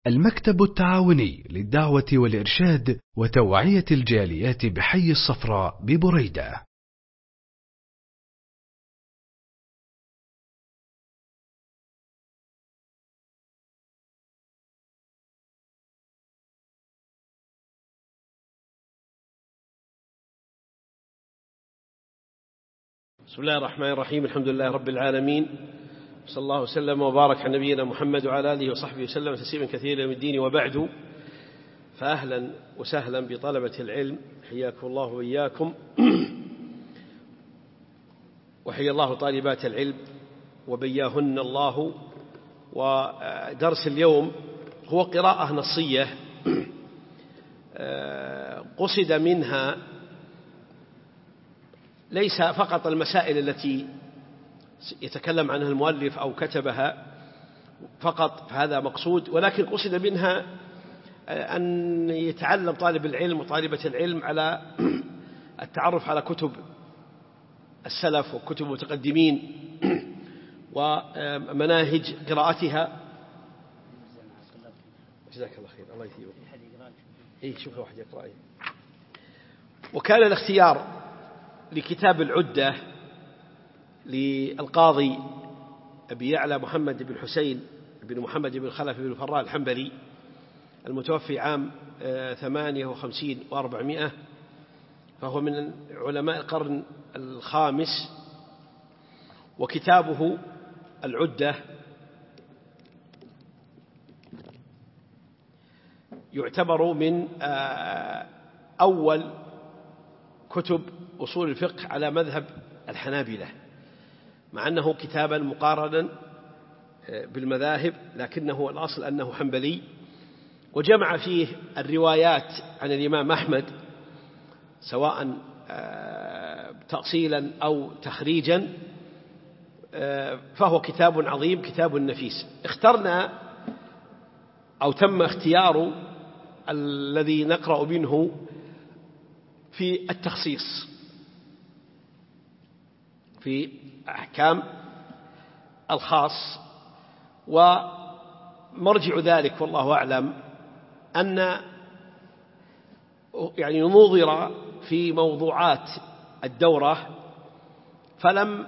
المكتب التعاوني للدعوة والإرشاد وتوعية الجاليات بحي الصفراء ببريدة. بسم الله الرحمن الرحيم. الحمد لله رب العالمين، صلى الله وسلم وبارك على نبينا محمد وعلى آله وصحبه وسلم تسليما كثيرا من الدين. وبعد، فأهلا وسهلا بطلبة العلم، حياكم الله وإياكم، وحيا الله طالبات العلم وبياهن الله. ودرس اليوم هو قراءة نصية قصد منها ليس فقط المسائل التي يتكلم عنها المؤلف أو كتبها فقط، فهذا مقصود، ولكن قصد منها أن يتعلم طالب العلم وطالبة العلم على التعرف على كتب السلف وكتب المتقدمين ومناهج قراءتها. جزاك الله خير، الله يثيبك. شوف واحد يقرأ. وكان الاختيار لكتاب العدة للقاضي أبي يعلى محمد بن حسين بن محمد بن خلف بن فراء الحنبلي المتوفي عام 58 و400، فهو من علماء القرن الخامس. وكتابه العدة يعتبر من أول كتب أصول الفقه على مذهب الحنابلة، مع أنه كتابا مقارنا بالمذاهب، لكنه الأصل أنه حنبلي. وجمع فيه الروايات عن الإمام أحمد سواء تأصيلا أو تخريجا، فهو كتاب عظيم، كتاب نفيس. اخترنا أو تم اختيار الذي نقرأ منه في التخصيص في أحكام الخاص. ومرجع ذلك والله أعلم أن نظر في موضوعات الدورة فلم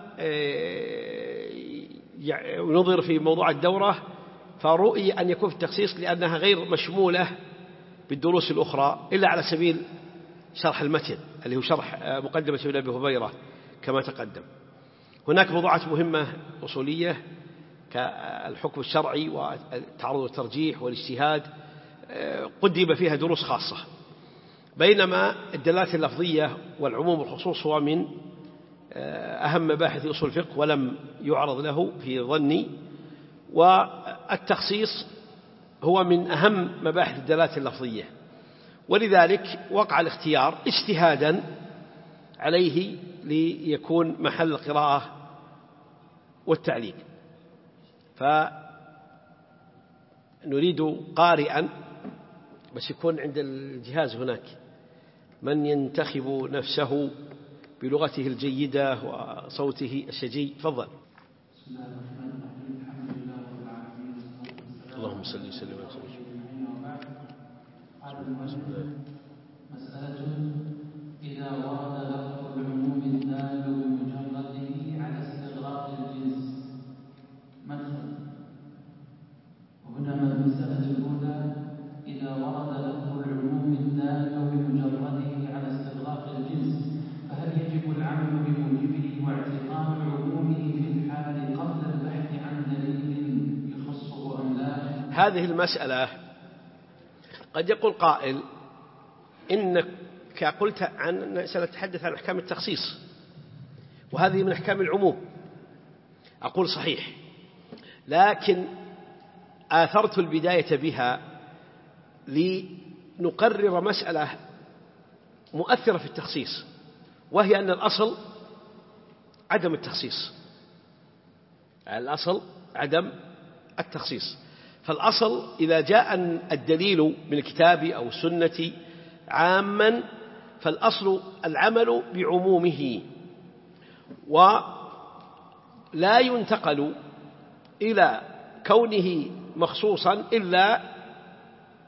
نظر في موضوع الدورة فرؤي أن يكون في التخصيص لأنها غير مشمولة بالدروس الأخرى إلا على سبيل شرح المتن اللي هو شرح مقدمة ابن أبي هبيرة كما تقدم. هناك موضوعات مهمة أصولية كالحكم الشرعي والتعارض والترجيح والاجتهاد قدم فيها دروس خاصة، بينما الدلالات اللفظية والعموم والخصوص هو من أهم مباحث أصول الفقه ولم يعرض له في ظني، والتخصيص هو من أهم مباحث الدلالات اللفظية. ولذلك وقع الاختيار اجتهادا عليه ليكون محل القراءة والتعليم. فنريد قارئا بس يكون عند الجهاز هناك من ينتخب نفسه بلغته الجيدة وصوته الشجي. تفضل. اللهم صل وسلم على سيدنا مسألة إذا ورد لفظ العموم الدال بمجرده على استغراق الجنس مثلا. وهنا المسألة الأولى إذا ورد لفظ العموم الدال بمجرده على استغراق الجنس فهل يجب العمل بموجبه واعتقاد عمومه في الحال قبل البحث عن دليل يخصه أم لا؟ هذه المسألة قد يقول قائل إنك قلت عن سنتحدث عن أحكام التخصيص وهذه من أحكام العموم. أقول صحيح، لكن آثرت البداية بها لنقرر مسألة مؤثرة في التخصيص، وهي أن الأصل عدم التخصيص. الأصل عدم التخصيص. فالأصل إذا جاء الدليل من الكتاب أو السنة عاما فالأصل العمل بعمومه، ولا ينتقل إلى كونه مخصوصا إلا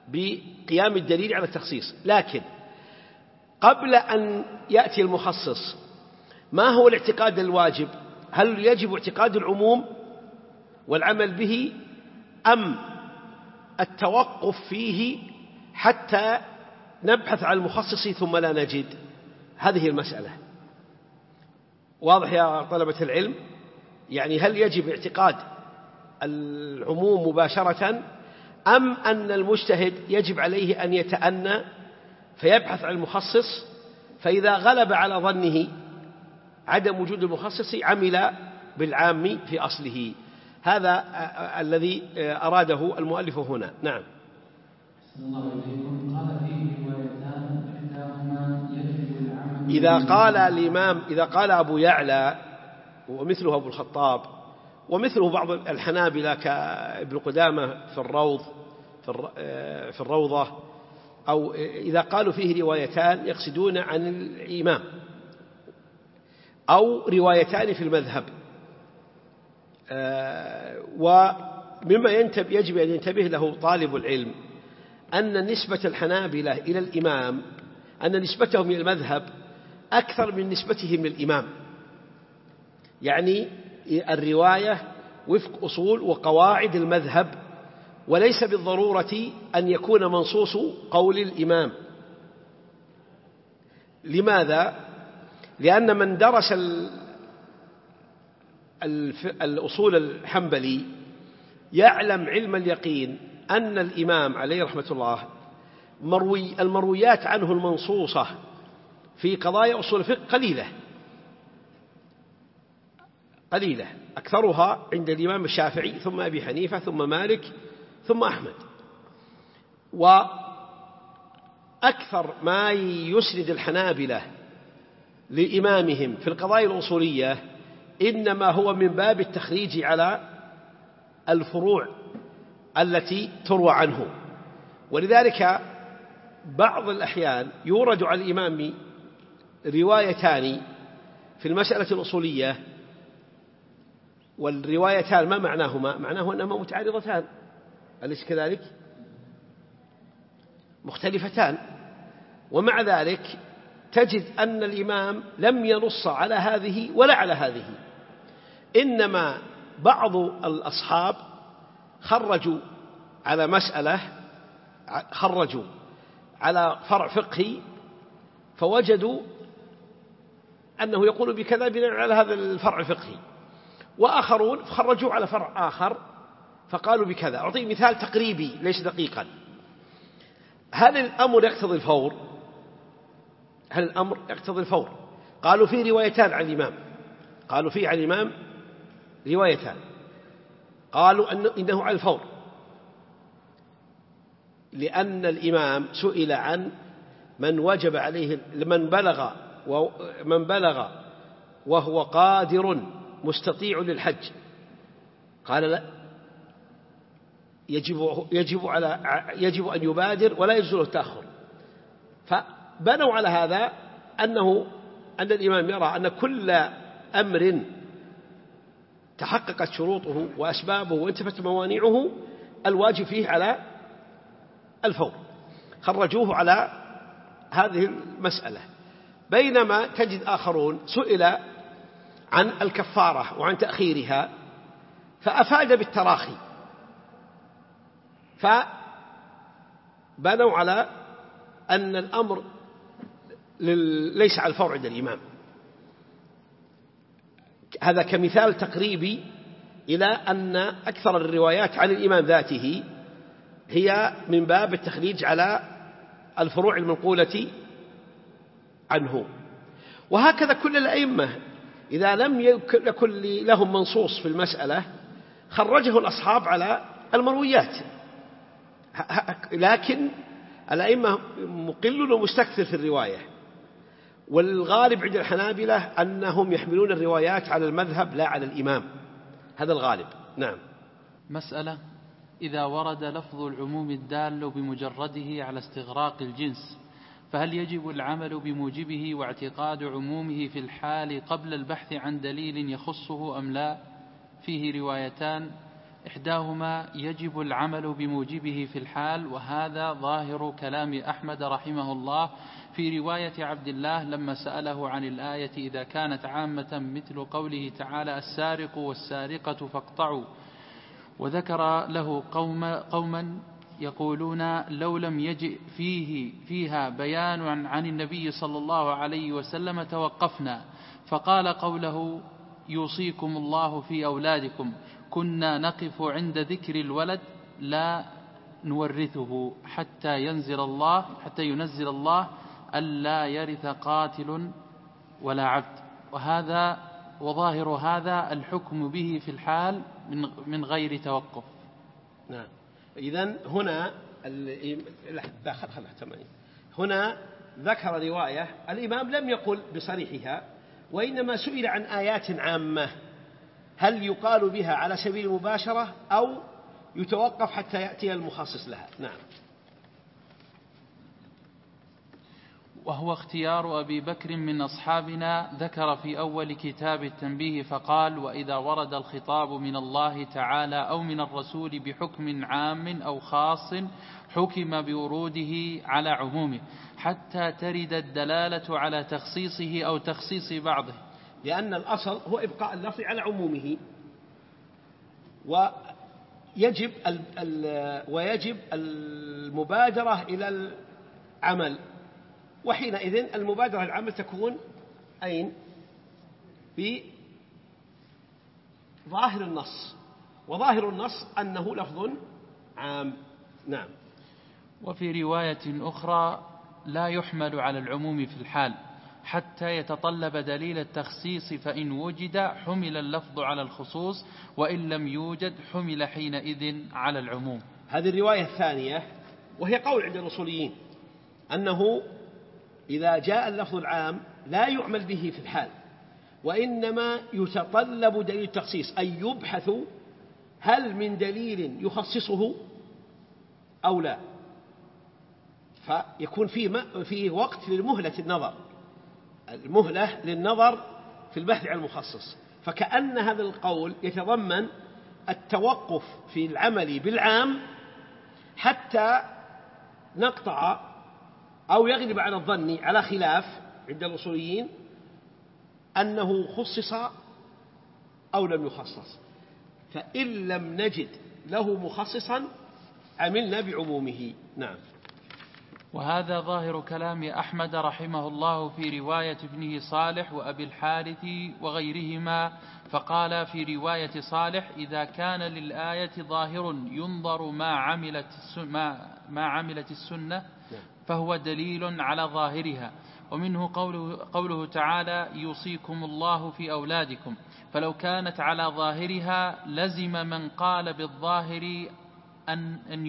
بقيام الدليل على التخصيص. لكن قبل أن يأتي المخصص ما هو الاعتقاد الواجب؟ هل يجب اعتقاد العموم والعمل به أم التوقف فيه حتى نبحث عن المخصص ثم لا نجد؟ هذه المسألة. واضح يا طلبة العلم؟ يعني هل يجب اعتقاد العموم مباشرة أم أن المجتهد يجب عليه أن يتأنى فيبحث عن المخصص، فإذا غلب على ظنه عدم وجود المخصص عمل بالعام في أصله؟ هذا الذي أراده المؤلف هنا. نعم. إذا قال أبو يعلى ومثله أبو الخطاب ومثله بعض الحنابلة كابن قدامة في الروضة، أو إذا قالوا فيه روايتان يقصدون عن الإمام أو روايتان في المذهب. ومما يجب أن ينتبه له طالب العلم أن نسبة الحنابلة إلى الإمام، أن نسبتهم إلى المذهب أكثر من نسبتهم للإمام. يعني الرواية وفق أصول وقواعد المذهب، وليس بالضرورة أن يكون منصوص قول الإمام. لماذا؟ لأن من درس الأصول الحنبلي يعلم علم اليقين أن الإمام عليه رحمة الله المرويات عنه المنصوصة في قضايا أصول الفقه قليلة، أكثرها عند الإمام الشافعي ثم أبي حنيفة ثم مالك ثم أحمد. وأكثر ما يسند الحنابلة لإمامهم في القضايا الأصولية إنما هو من باب التخريج على الفروع التي تروى عنه. ولذلك بعض الأحيان يورد على الإمام روايتان في المسألة الأصولية، والروايتان ما معناهما؟ معناه أنهما متعارضتان، أليس كذلك؟ مختلفتان. ومع ذلك تجد أن الإمام لم ينص على هذه ولا على هذه، إنما بعض الأصحاب خرجوا على مسألة، خرجوا على فرع فقهي فوجدوا أنه يقول بكذا بناء على هذا الفرع الفقهي، وآخرون خرجوا على فرع آخر فقالوا بكذا. أعطي مثال تقريبي ليس دقيقا. هل الأمر يقتضي الفور؟ هل الأمر يقتضي الفور؟ قالوا فيه روايتان عن الإمام، قالوا فيه عن الإمام روايتان، قالوا إنه على الفور، لأن الإمام سئل عن من وجب عليه من بلغ وهو قادر مستطيع للحج، قال لا، يجب أن يبادر ولا يجوز له التأخر. فبنوا على هذا أن الإمام يرى أن كل أمر تحققت شروطه وأسبابه وانتفت موانعه الواجب فيه على الفور، خرجوه على هذه المسألة. بينما تجد آخرون سئل عن الكفارة وعن تأخيرها فأفاد بالتراخي، فبنوا على أن الأمر ليس على الفور عند الإمام. هذا كمثال تقريبي إلى أن أكثر الروايات عن الإمام ذاته هي من باب التخريج على الفروع المنقولة عنه. وهكذا كل الأئمة إذا لم يكن لهم منصوص في المسألة خرجه الأصحاب على المرويات. لكن الأئمة مقل ومستكثر في الرواية، والغالب عند الحنابلة أنهم يحملون الروايات على المذهب لا على الإمام، هذا الغالب. نعم. مسألة: إذا ورد لفظ العموم الدال بمجرده على استغراق الجنس، فهل يجب العمل بموجبه واعتقاد عمومه في الحال قبل البحث عن دليل يخصه أم لا؟ فيه روايتان، إحداهما يجب العمل بموجبه في الحال، وهذا ظاهر كلام أحمد رحمه الله في رواية عبد الله لما سأله عن الآية إذا كانت عامة مثل قوله تعالى السارق والسارقة فاقطعوا، وذكر له قوما يقولون لو لم يجئ فيها بيان عن النبي صلى الله عليه وسلم توقفنا، فقال قوله يوصيكم الله في أولادكم كنا نقف عند ذكر الولد لا نورثه حتى ينزل الله ألا يرث قاتل ولا عبد، وظاهر هذا الحكم به في الحال من غير توقف. نعم. إذن هنا ذكر رواية الإمام لم يقل بصريحها، وإنما سئل عن آيات عامة هل يقال بها على سبيل المباشرة أو يتوقف حتى يأتي المخصص لها. نعم. وهو اختيار أبي بكر من أصحابنا، ذكر في أول كتاب التنبيه فقال وإذا ورد الخطاب من الله تعالى أو من الرسول بحكم عام أو خاص حكم بوروده على عمومه حتى ترد الدلالة على تخصيصه أو تخصيص بعضه، لأن الأصل هو إبقاء اللفظ على عمومه، ويجب المبادرة إلى العمل، وحينئذ المبادرة العمل تكون أين؟ في ظاهر النص، وظاهر النص أنه لفظ عام. نعم. وفي رواية أخرى لا يحمل على العموم في الحال حتى يتطلب دليل التخصيص، فإن وجد حمل اللفظ على الخصوص، وإن لم يوجد حمل حينئذ على العموم. هذه الرواية الثانية، وهي قول عند الأصوليين أنه إذا جاء اللفظ العام لا يعمل به في الحال، وإنما يتطلب دليل التخصيص، أي يبحث هل من دليل يخصصه أو لا، فيكون فيه وقت للمهلة النظر، المهلة للنظر في البحث عن المخصص. فكأن هذا القول يتضمن التوقف في العمل بالعام حتى نقطع أو يغلب على الظن على خلاف عند الأصوليين أنه خصص أو لم يخصص، فإن لم نجد له مخصصا عملنا بعمومه. نعم. وهذا ظاهر كلام أحمد رحمه الله في رواية ابنه صالح وأبي الحارث وغيرهما، فقال في رواية صالح إذا كان للآية ظاهر ينظر ما عملت السنة فهو دليل على ظاهرها، ومنه قوله تعالى يوصيكم الله في أولادكم، فلو كانت على ظاهرها لزم من قال بالظاهر أن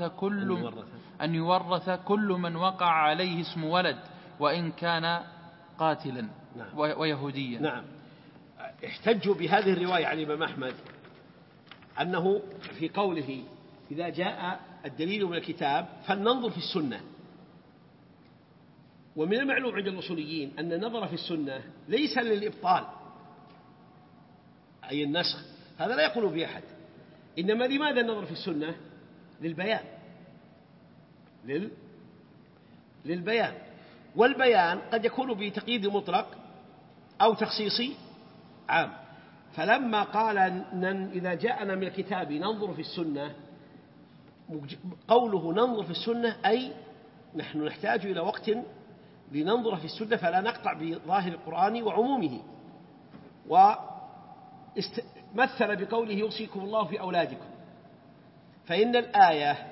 يورث كل من وقع عليه اسم ولد وإن كان قاتلا. نعم. ويهوديا. نعم. احتجوا بهذه الرواية عن الإمام أحمد أنه في قوله إذا جاء الدليل من الكتاب فلننظر في السنة، ومن المعلوم عند الأصوليين أن النظر في السنة ليس للإبطال أي النسخ، هذا لا يقول به أحد، إنما لماذا النظر في السنة؟ للبيان، والبيان قد يكون بتقييد مطلق أو تخصيص عام. فلما قال إذا جاءنا من الكتاب ننظر في السنة، قوله ننظر في السنة أي نحن نحتاج إلى وقت لننظر في السنة، فلا نقطع بظاهر القرآن وعمومه. ومثل بقوله يوصيكم الله في أولادكم، فإن الآية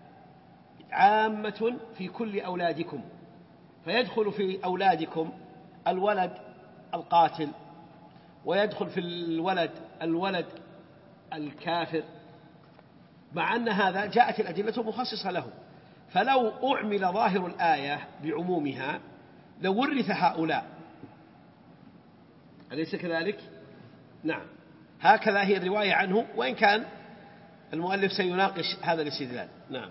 عامة في كل أولادكم، فيدخل في أولادكم الولد القاتل، ويدخل في الولد الكافر، مع أن هذا جاءت الأدلة مخصصة له. فلو أعمل ظاهر الآية بعمومها لورث هؤلاء، أليس كذلك؟ نعم. هكذا هي الرواية عنه، وإن كان المؤلف سيناقش هذا الاستدلال. نعم.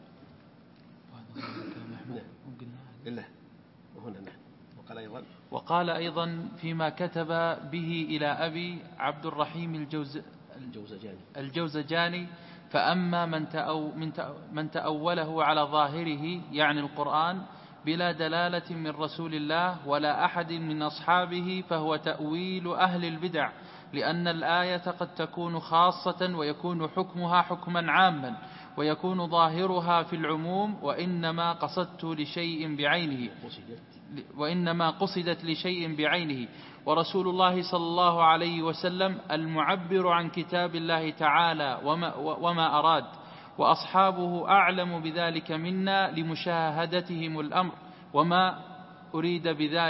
إلا وهنا نحن. وقال أيضا فيما كتب به إلى أبي عبد الرحيم الجوزجاني. فأما من تأوله على ظاهره يعني القرآن بلا دلالة من رسول الله ولا أحد من أصحابه فهو تأويل أهل البدع، لأن الآية قد تكون خاصة ويكون حكمها حكما عاما، ويكون ظاهرها في العموم، وإنما قصدت لشيء بعينه. ورسول الله صلى الله عليه وسلم المعبر عن كتاب الله تعالى وما أراد، وأصحابه أعلم بذلك منا لمشاهدتهم الأمر وما أريد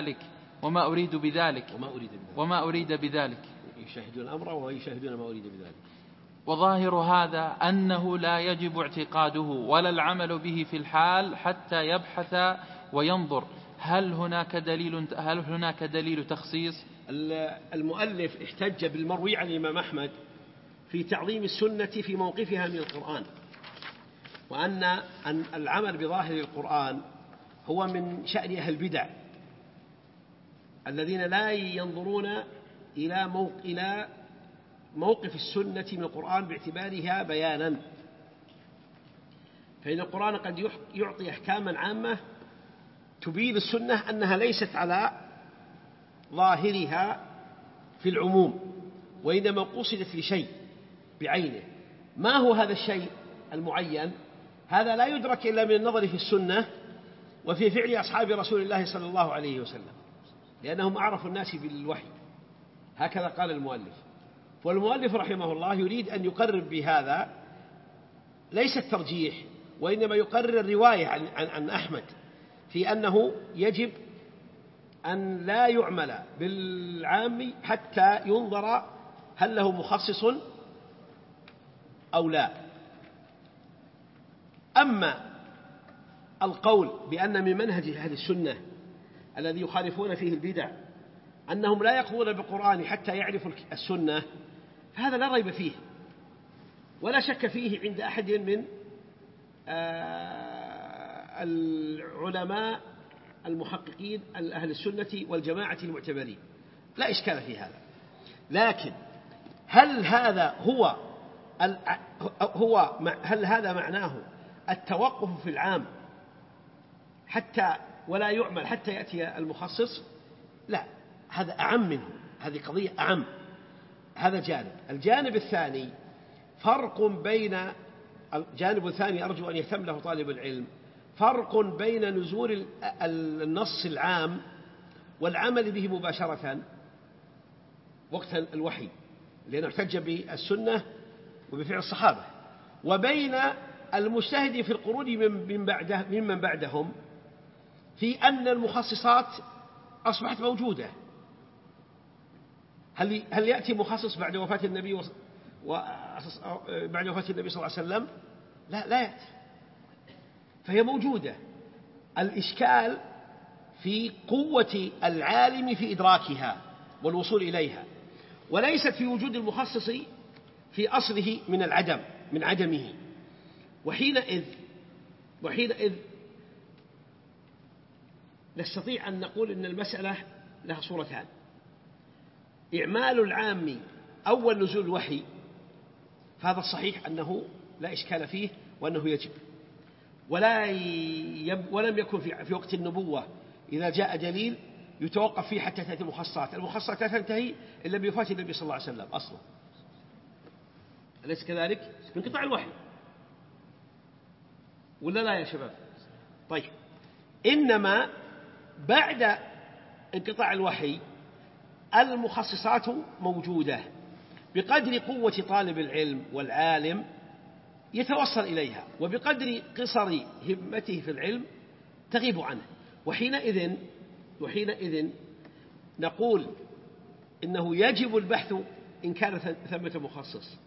بذلك يشاهدون الأمر ويشاهدون ما أريد بذلك. وظاهر هذا أنه لا يجب اعتقاده ولا العمل به في الحال حتى يبحث وينظر هل هناك دليل تخصيص. المؤلف احتج بالمروي عن الإمام أحمد في تعظيم السنة في موقفها من القرآن، وأن العمل بظاهر القرآن هو من شأن أهل البدع الذين لا ينظرون إلى موقف السنة من القرآن باعتبارها بيانا، فإن القرآن قد يعطي أحكاما عامة تبين السنة أنها ليست على ظاهرها في العموم، وإنما قصدت لشيء بعينه. ما هو هذا الشيء المعين؟ هذا لا يدرك إلا من النظر في السنة وفي فعل أصحاب رسول الله صلى الله عليه وسلم، لأنهم أعرف الناس بالوحي. هكذا قال المؤلف. والمؤلف رحمه الله يريد أن يقرب بهذا ليس الترجيح، وإنما يقرر الرواية عن أحمد في أنه يجب أن لا يعمل بالعام حتى ينظر هل له مخصص أو لا. أما القول بأن من منهج أهل السنة الذي يخالفون فيه البدع أنهم لا يقضون بالقرآن حتى يعرفوا السنة، فهذا لا ريب فيه ولا شك فيه عند أحد من العلماء المحققين أهل السنة والجماعة المعتبرين، لا إشكال في هذا. لكن هل هذا معناه التوقف في العام حتى ولا يعمل حتى يأتي المخصص؟ لا، هذا أعم منه، هذه قضية أعم. هذا جانب. الجانب الثاني الجانب الثاني أرجو أن يهتم له طالب العلم، فرق بين نزول النص العام والعمل به مباشرة وقت الوحي، لأنه احتج بالسنة وبفعل الصحابة، وبين المجتهد في القرون ممن بعدهم في أن المخصصات أصبحت موجودة. هل يأتي مخصص بعد وفاة النبي صلى الله عليه وسلم؟ لا يأتي، فهي موجودة. الإشكال في قوة العالم في إدراكها والوصول إليها، وليست في وجود المخصص في أصله من عدمه. وحينئذ نستطيع أن نقول إن المسألة لها صورتان: إعمال العام أول نزول الوحي، فهذا الصحيح أنه لا إشكال فيه وأنه يجب، ولم يكن في وقت النبوة إذا جاء دليل يتوقف فيه حتى تأتي المخصصات لا تنتهي إلا بوفاة النبي صلى الله عليه وسلم أصلا، أليس كذلك؟ من انقطاع الوحي، ولا لا يا شباب؟ طيب، إنما بعد انقطاع الوحي المخصصات موجودة بقدر قوة طالب العلم والعالم يتوصل إليها، وبقدر قصر همته في العلم تغيب عنه. وحينئذ نقول إنه يجب البحث إن كان ثمة مخصص،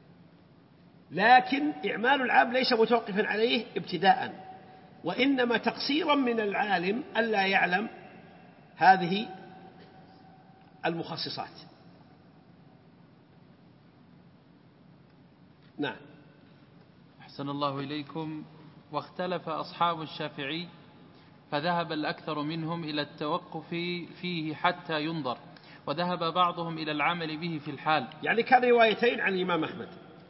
لكن إعمال العام ليس متوقفا عليه ابتداء، وإنما تقصيرا من العالم ألا يعلم هذه المخصصات. نعم. أحسن الله إليكم. واختلف أصحاب الشافعي فذهب الأكثر منهم إلى التوقف فيه حتى ينظر، وذهب بعضهم إلى العمل به في الحال. يعني كان روايتين عن الإمام أحمد.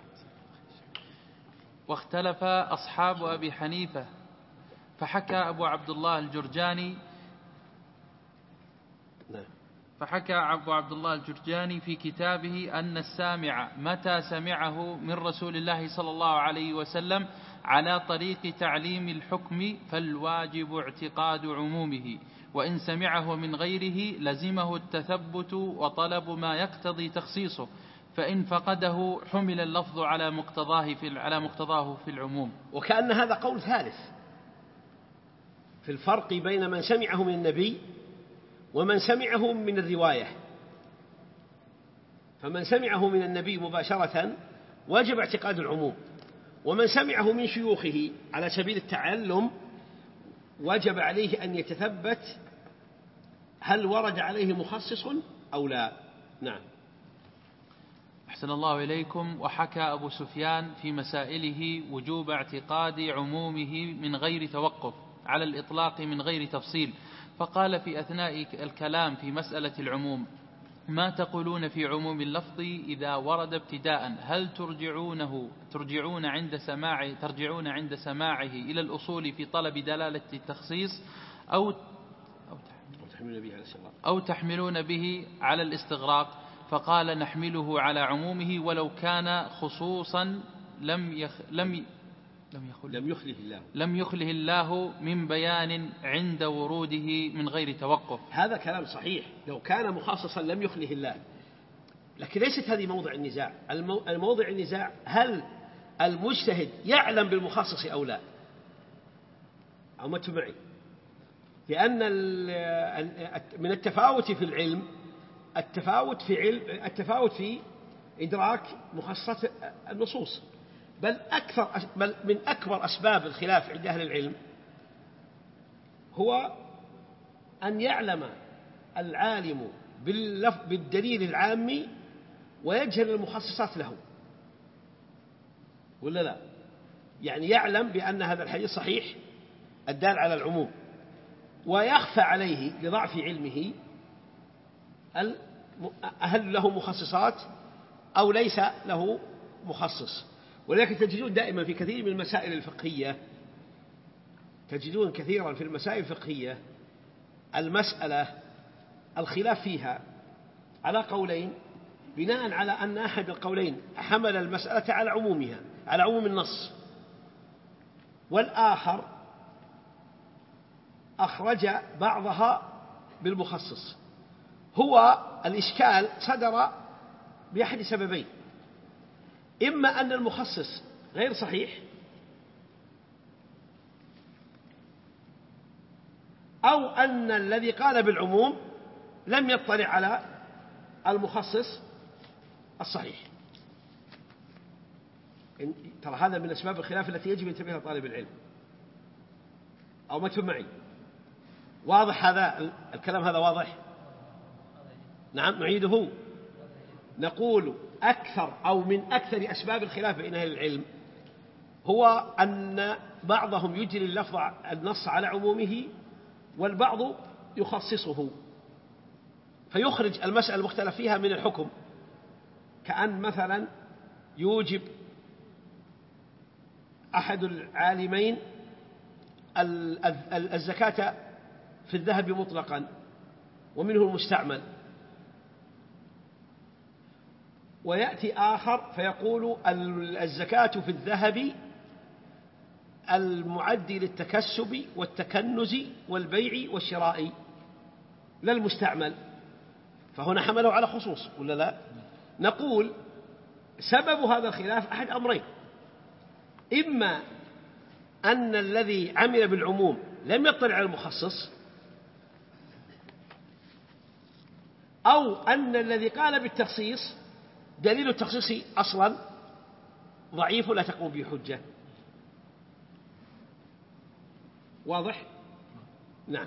واختلف أصحاب أبي حنيفة، فحكى أبو عبد الله الجرجاني في كتابه أن السامع متى سمعه من رسول الله صلى الله عليه وسلم على طريق تعليم الحكم فالواجب اعتقاد عمومه، وإن سمعه من غيره لزمه التثبت وطلب ما يقتضي تخصيصه، فإن فقده حمل اللفظ على مقتضاه في العموم. وكأن هذا قول ثالث في الفرق بين من سمعه من النبي ومن سمعه من الرواية. فمن سمعه من النبي مباشرة واجب اعتقاد العموم، ومن سمعه من شيوخه على سبيل التعلم وجب عليه أن يتثبت هل ورد عليه مخصص أو لا. نعم. أحسن الله إليكم. وحكى أبو سفيان في مسائله وجوب اعتقاد عمومه من غير توقف على الإطلاق من غير تفصيل، فقال في أثناء الكلام في مسألة العموم: ما تقولون في عموم اللفظ إذا ورد ابتداء؟ هل ترجعون عند سماعه إلى الأصول في طلب دلالة التخصيص أو تحملون به على الاستغراق؟ فقال: نحمله على عمومه ولو كان خصوصا لم يخله الله من بيان عند وروده من غير توقف. هذا كلام صحيح، لو كان مخصصا لم يخله الله، لكن ليست هذه موضع النزاع. الموضع النزاع هل المجتهد يعلم بالمخصص أو لا، أو ما معي؟ لأن من التفاوت في العلم التفاوت في إدراك مخصصات النصوص، بل من أكبر أسباب الخلاف عند أهل العلم هو أن يعلم العالم بالدليل العامي ويجهل المخصصات له، ولا لا؟ يعني يعلم بأن هذا الحديث صحيح الدال على العموم، ويخفى عليه لضعف علمه هل له مخصصات أو ليس له مخصص. ولكن تجدون دائما في كثير من المسائل الفقهية، تجدون كثيرا في المسائل الفقهية المسألة الخلاف فيها على قولين، بناء على أن أحد القولين حمل المسألة على عمومها، على عموم النص، والآخر أخرج بعضها بالمخصص. هو الإشكال صدر بأحد سببين: إما أن المخصص غير صحيح، أو أن الذي قال بالعموم لم يطلع على المخصص الصحيح. ترى هذا من أسباب الخلاف التي يجب أن ينتبه طالب العلم، أو ما تفهم معي؟ واضح هذا الكلام؟ هذا واضح؟ نعم، نعيده. نقول أكثر أو من أكثر أسباب الخلاف بين أهل العلم هو أن بعضهم يجري اللفظ النص على عمومه، والبعض يخصصه فيخرج المسألة المختلف فيها من الحكم، كأن مثلا يوجب أحد العالمين الزكاة في الذهب مطلقا ومنه المستعمل، ويأتي آخر فيقول الزكاة في الذهب المعد للتكسب والتكنز والبيع والشراء لا المستعمل، فهنا حمله على خصوص ولا لا؟ نقول سبب هذا الخلاف أحد أمرين: إما أن الذي عمل بالعموم لم يطلع على المخصص، أو أن الذي قال بالتخصيص دليل التخصيص أصلا ضعيف لا تقوم به حجة. واضح؟ نعم.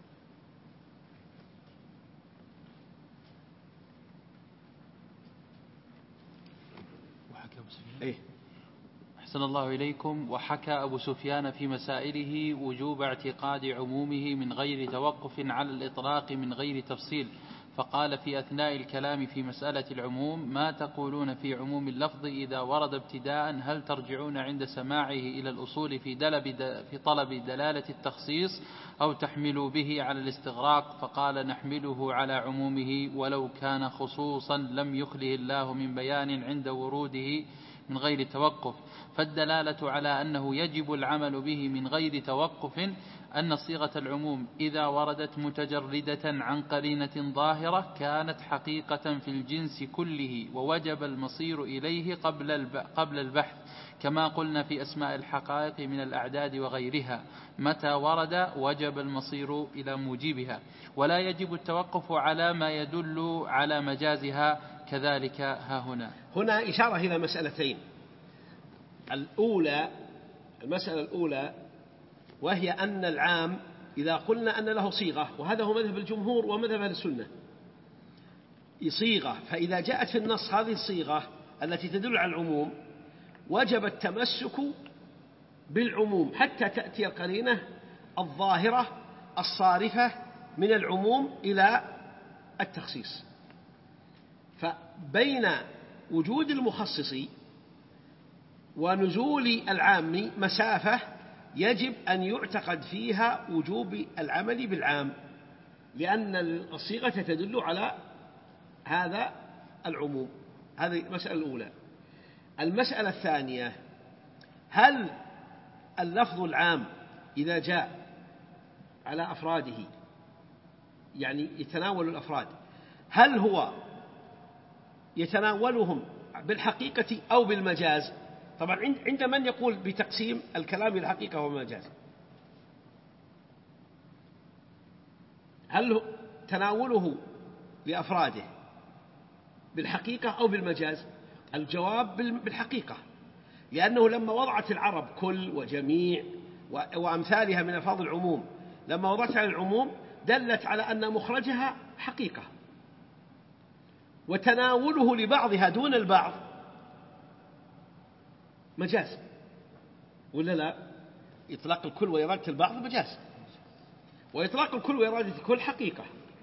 أحسن الله إليكم. وحكى أبو سفيان في مسائله وجوب اعتقاد عمومه من غير توقف على الإطلاق من غير تفصيل، فقال في أثناء الكلام في مسألة العموم: ما تقولون في عموم اللفظ إذا ورد ابتداء؟ هل ترجعون عند سماعه إلى الأصول في طلب دلالة التخصيص، أو تحملوا به على الاستغراق؟ فقال: نحمله على عمومه، ولو كان خصوصا لم يخله الله من بيان عند وروده من غير توقف. فالدلالة على أنه يجب العمل به من غير توقف أن صيغة العموم إذا وردت متجردة عن قرينة ظاهرة كانت حقيقة في الجنس كله، ووجب المصير إليه قبل البحث، كما قلنا في أسماء الحقائق من الأعداد وغيرها. متى ورد وجب المصير إلى موجبها، ولا يجب التوقف على ما يدل على مجازها. كذلك ها هنا إشارة إلى مسألتين. المسألة الأولى وهي أن العام إذا قلنا أن له صيغة، وهذا هو مذهب الجمهور ومذهب أهل السنة، صيغة، فإذا جاءت في النص هذه الصيغة التي تدل على العموم وجب التمسك بالعموم حتى تأتي القرينة الظاهرة الصارفة من العموم إلى التخصيص. فبين وجود المخصص ونزول العام مسافة يجب أن يعتقد فيها وجوب العمل بالعام، لأن الصيغة تدل على هذا العموم. هذه المسألة الأولى. المسألة الثانية: هل اللفظ العام إذا جاء على أفراده، يعني يتناول الأفراد، هل هو يتناولهم بالحقيقة أو بالمجاز؟ طبعا عند من يقول بتقسيم الكلام إلى الحقيقة والمجاز؟ هل تناوله لأفراده بالحقيقة أو بالمجاز؟ الجواب بالحقيقة، لأنه لما وضعت العرب كل وجميع وأمثالها من ألفاظ العموم، لما وضعتها العموم دلت على أن مخرجها حقيقة، وتناوله لبعضها دون البعض مجاز، ولا لا؟ إطلاق الكل وإرادة البعض مجاز، وإطلاق الكل وإرادة الكل حقيقة.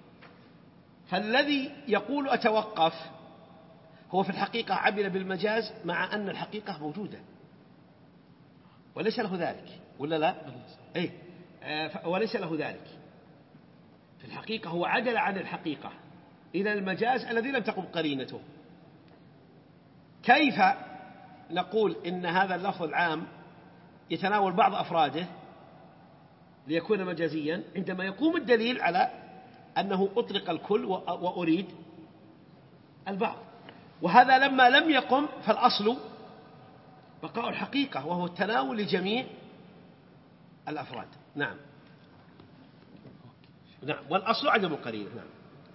فالذي يقول أتوقف هو في الحقيقة عمل بالمجاز، مع أن الحقيقة موجودة وليس له ذلك، ولا لا؟ وليس له ذلك. في الحقيقة هو عدل عن الحقيقة إلى المجاز الذي لم تقم قرينته. كيف نقول إن هذا اللفظ العام يتناول بعض أفراده ليكون مجازيا عندما يقوم الدليل على أنه أطلق الكل وأريد البعض؟ وهذا لما لم يقم فالأصل بقاء الحقيقة، وهو التناول لجميع الأفراد. نعم والأصل عدم القرينة. نعم.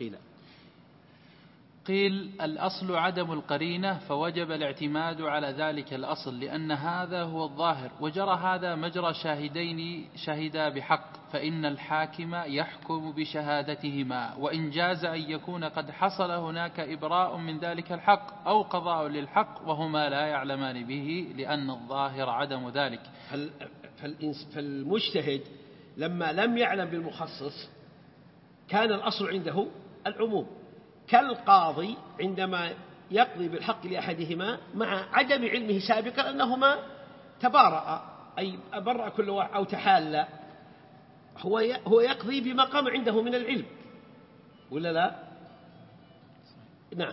قيل الأصل عدم القرينة، فوجب الاعتماد على ذلك الأصل، لأن هذا هو الظاهر، وجرى هذا مجرى شاهدين شهدا بحق، فإن الحاكم يحكم بشهادتهما، وإن جاز أن يكون قد حصل هناك إبراء من ذلك الحق أو قضاء للحق وهما لا يعلمان به، لأن الظاهر عدم ذلك. فالمجتهد لما لم يعلم بالمخصص كان الأصل عنده العموم، كالقاضي عندما يقضي بالحق لأحدهما مع عدم علمه سابقا أنهما تبارأ، أي برأ كل واحد أو تحال، هو يقضي بما قام عنده من العلم، ولا لا؟ نعم.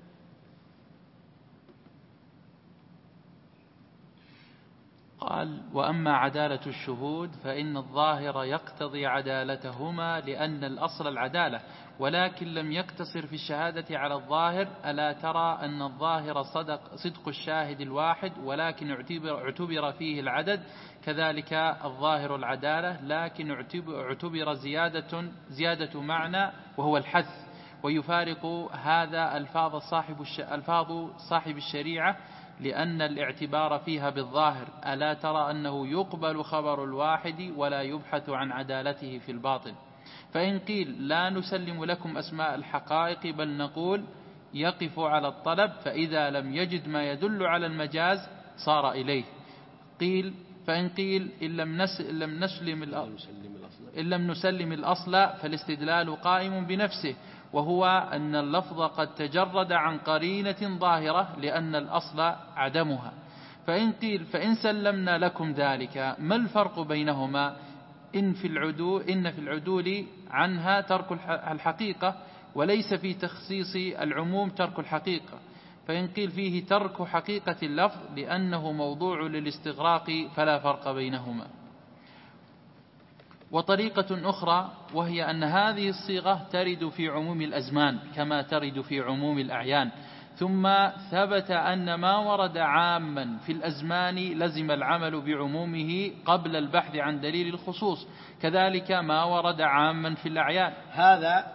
قال: وأما عدالة الشهود فإن الظاهر يقتضي عدالتهما، لأن الأصل العدالة، ولكن لم يقتصر في الشهادة على الظاهر. ألا ترى أن الظاهر صدق الشاهد الواحد، ولكن اعتبر فيه العدد، كذلك الظاهر العدالة، لكن اعتبر زيادة معنى وهو الحث، ويفارق هذا ألفاظ صاحب الشريعة، لأن الاعتبار فيها بالظاهر. ألا ترى أنه يقبل خبر الواحد ولا يبحث عن عدالته في الباطن؟ فإن قيل لا نسلم لكم أسماء الحقائق، بل نقول يقف على الطلب، فإذا لم يجد ما يدل على المجاز صار إليه. فإن قيل إن لم نسلم إن لم نسلم الأصل فالاستدلال قائم بنفسه، وهو أن اللفظ قد تجرد عن قرينة ظاهرة لأن الأصل عدمها. فإن قيل فإن سلمنا لكم ذلك ما الفرق بينهما؟ إن في العدول عنها ترك الحقيقة، وليس في تخصيص العموم ترك الحقيقة. فإن قيل فيه ترك حقيقة اللفظ لأنه موضوع للاستغراق فلا فرق بينهما. وطريقة أخرى وهي أن هذه الصيغة ترد في عموم الأزمان كما ترد في عموم الأعيان، ثم ثبت أن ما ورد عاما في الأزمان لزم العمل بعمومه قبل البحث عن دليل الخصوص، كذلك ما ورد عاما في الأعيان. هذا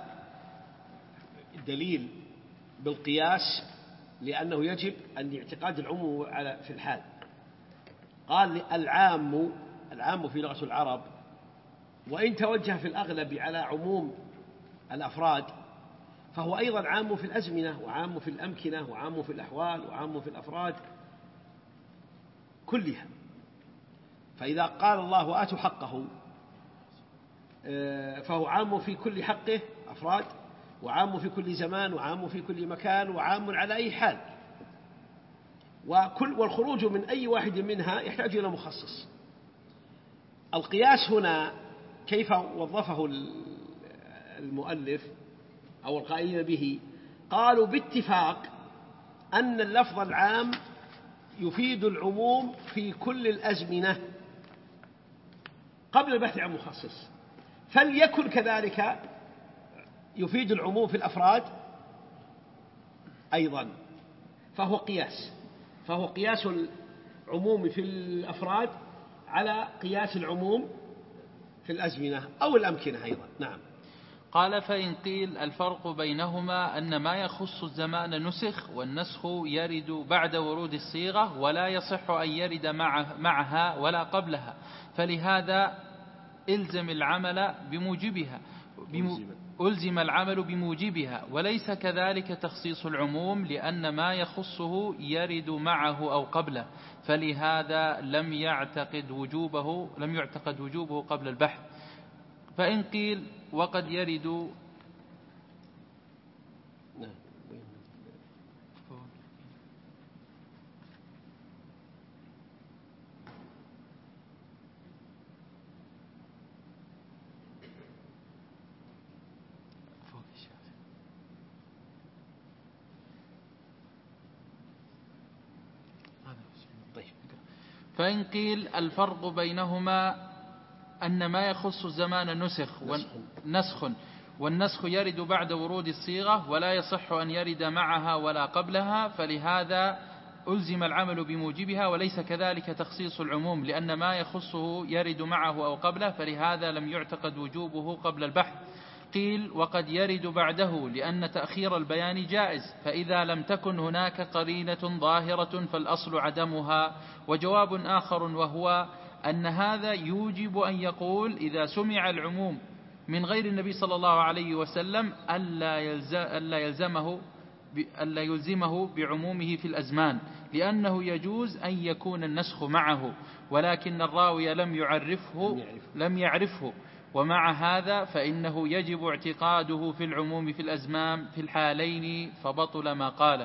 دليل بالقياس، لأنه يجب أن اعتقاد العموم في الحال. قال العام في لغة العرب، وإن توجه في الأغلب على عموم الأفراد، فهو أيضا عام في الأزمنة وعام في الأمكنة وعام في الأحوال وعام في الأفراد كلها. فإذا قال الله وآتوا حقه فهو عام في كل حقه أفراد، وعام في كل زمان، وعام في كل مكان، وعام على أي حال. والخروج من أي واحد منها يحتاج إلى مخصص. القياس هنا كيف وظفه المؤلف أو القائلين به؟ قالوا باتفاق أن اللفظ العام يفيد العموم في كل الأزمنة قبل البحث عن مخصص، فليكن كذلك يفيد العموم في الأفراد أيضا. فهو قياس العموم في الأفراد على قياس العموم في الأزمنة أو الأمكنة أيضا. نعم. قال فإن قيل الفرق بينهما أن ما يخص الزمان نسخ، والنسخ يرد بعد ورود الصيغة ولا يصح أن يرد معها ولا قبلها، فلهذا ألزم العمل بموجبها، وليس كذلك تخصيص العموم لأن ما يخصه يرد معه أو قبله، فلهذا لم يعتقد وجوبه قبل البحث. فإن قيل وقد يرد فإن قيل الفرق بينهما أن ما يخص الزمان نسخ والنسخ يرد بعد ورود الصيغة ولا يصح أن يرد معها ولا قبلها، فلهذا ألزم العمل بموجبها، وليس كذلك تخصيص العموم لأن ما يخصه يرد معه أو قبله، فلهذا لم يعتقد وجوبه قبل البحث. قيل وقد يرد بعده لأن تأخير البيان جائز، فإذا لم تكن هناك قرينة ظاهرة فالأصل عدمها. وجواب آخر وهو أن هذا يوجب أن يقول إذا سمع العموم من غير النبي صلى الله عليه وسلم ألا يلزمه بعمومه في الأزمان، لأنه يجوز أن يكون النسخ معه ولكن الراوي لم يعرفه، ومع هذا فإنه يجب اعتقاده في العموم في الأزمان في الحالين، فبطل ما قاله.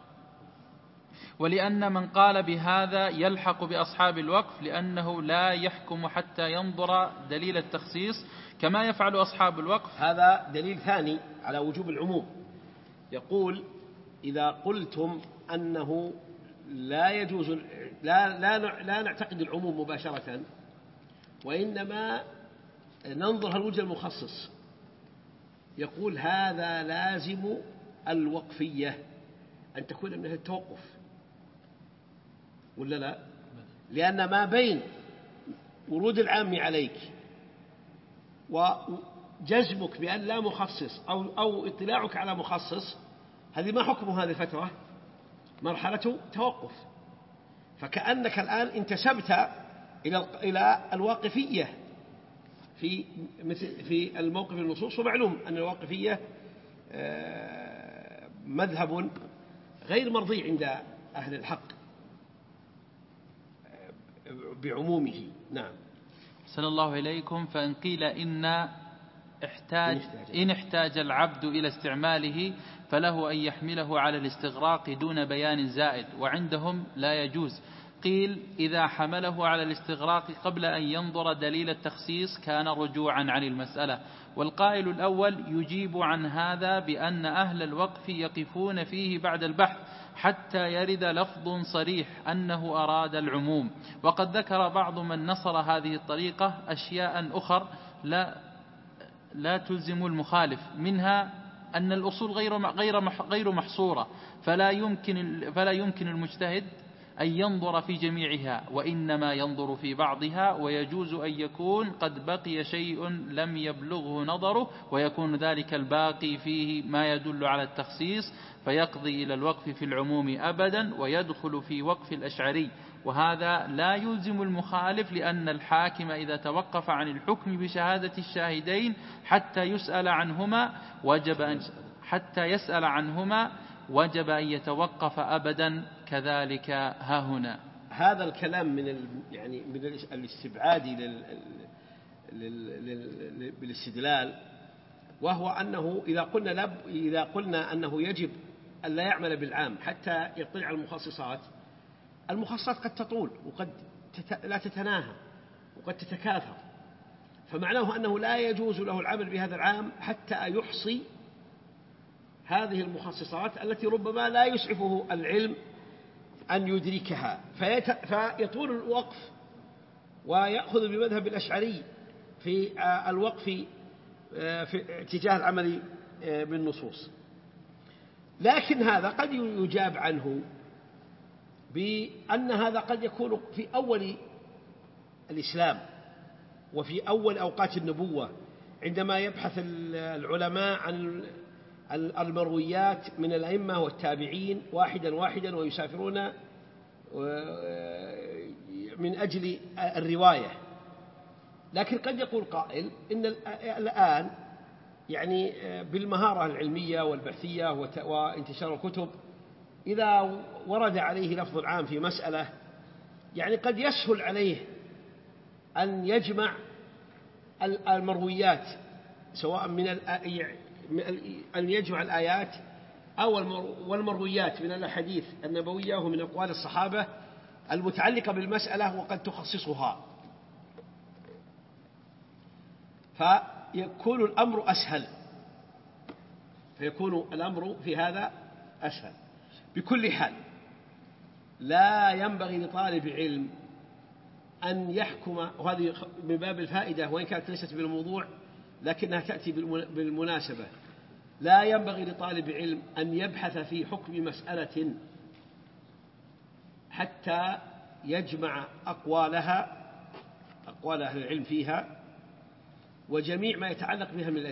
ولأن من قال بهذا يلحق بأصحاب الوقف، لأنه لا يحكم حتى ينظر دليل التخصيص كما يفعل أصحاب الوقف. هذا دليل ثاني على وجوب العموم. يقول إذا قلتم أنه لا يجوز لا نعتقد العموم مباشرة، وإنما ننظر هل وجد المخصص، يقول هذا لازم الوقفية أن تكون منها التوقف، ولا لا؟ لأن ما بين ورود العام عليك وجزمك بأن لا مخصص أو اطلاعك على مخصص، هذه ما حكم هذه الفترة؟ مرحلة توقف. فكأنك الآن انتسبت إلى الواقفية في الموقف النصوص. ومعلوم أن الواقفية مذهب غير مرضي عند أهل الحق بعمومه. نعم. صلى الله إليكم. فإن قيل إن احتاج العبد إلى استعماله فله أن يحمله على الاستغراق دون بيان زائد، وعندهم لا يجوز. قيل إذا حمله على الاستغراق قبل أن ينظر دليل التخصيص كان رجوعا عن المسألة. والقائل الأول يجيب عن هذا بأن أهل الوقف يقفون فيه بعد البحث حتى يرد لفظ صريح أنه أراد العموم. وقد ذكر بعض من نصر هذه الطريقة أشياء أخر لا تلزم المخالف، منها أن الأصول غير محصورة، فلا يمكن المجتهد أن ينظر في جميعها، وإنما ينظر في بعضها، ويجوز أن يكون قد بقي شيء لم يبلغه نظره، ويكون ذلك الباقي فيه ما يدل على التخصيص، فيقضي إلى الوقف في العموم أبدا ويدخل في وقف الأشعري. وهذا لا يلزم المخالف، لأن الحاكم إذا توقف عن الحكم بشهادة الشاهدين حتى يسأل عنهما وجب أن يتوقف أبدا، كذلك ها هنا. هذا الكلام من الاستبعاد بالاستدلال، وهو أنه إذا قلنا أنه يجب أن لا يعمل بالعام حتى يطلع على المخصصات قد تطول وقد لا تتناهى وقد تتكاثر، فمعناه أنه لا يجوز له العمل بهذا العام حتى يحصي هذه المخصصات التي ربما لا يسعفه العلم أن يدركها، فيطول الوقف ويأخذ بمذهب الأشعري في الوقف في اتجاه العمل بالنصوص. لكن هذا قد يجاب عنه بأن هذا قد يكون في أول الإسلام وفي أول أوقات النبوة، عندما يبحث العلماء عن المرويات من الأئمة والتابعين واحدا ويسافرون من أجل الرواية. لكن قد يقول قائل إن الآن بالمهارة العلمية والبحثية وانتشار الكتب، إذا ورد عليه لفظ العام في مسألة قد يسهل عليه أن يجمع المرويات، سواء أن يجمع الآيات والمرويات من الأحاديث النبوية ومن أقوال الصحابة المتعلقة بالمسألة وقد تخصصها، فيكون الأمر في هذا أسهل. بكل حال لا ينبغي لطالب علم أن يحكم، وهذه من باب الفائدة وإن كانت ليست بالموضوع لكنها تأتي بالمناسبة، لا ينبغي لطالب علم أن يبحث في حكم مسألة حتى يجمع أقوال أهل العلم فيها وجميع ما يتعلق بها من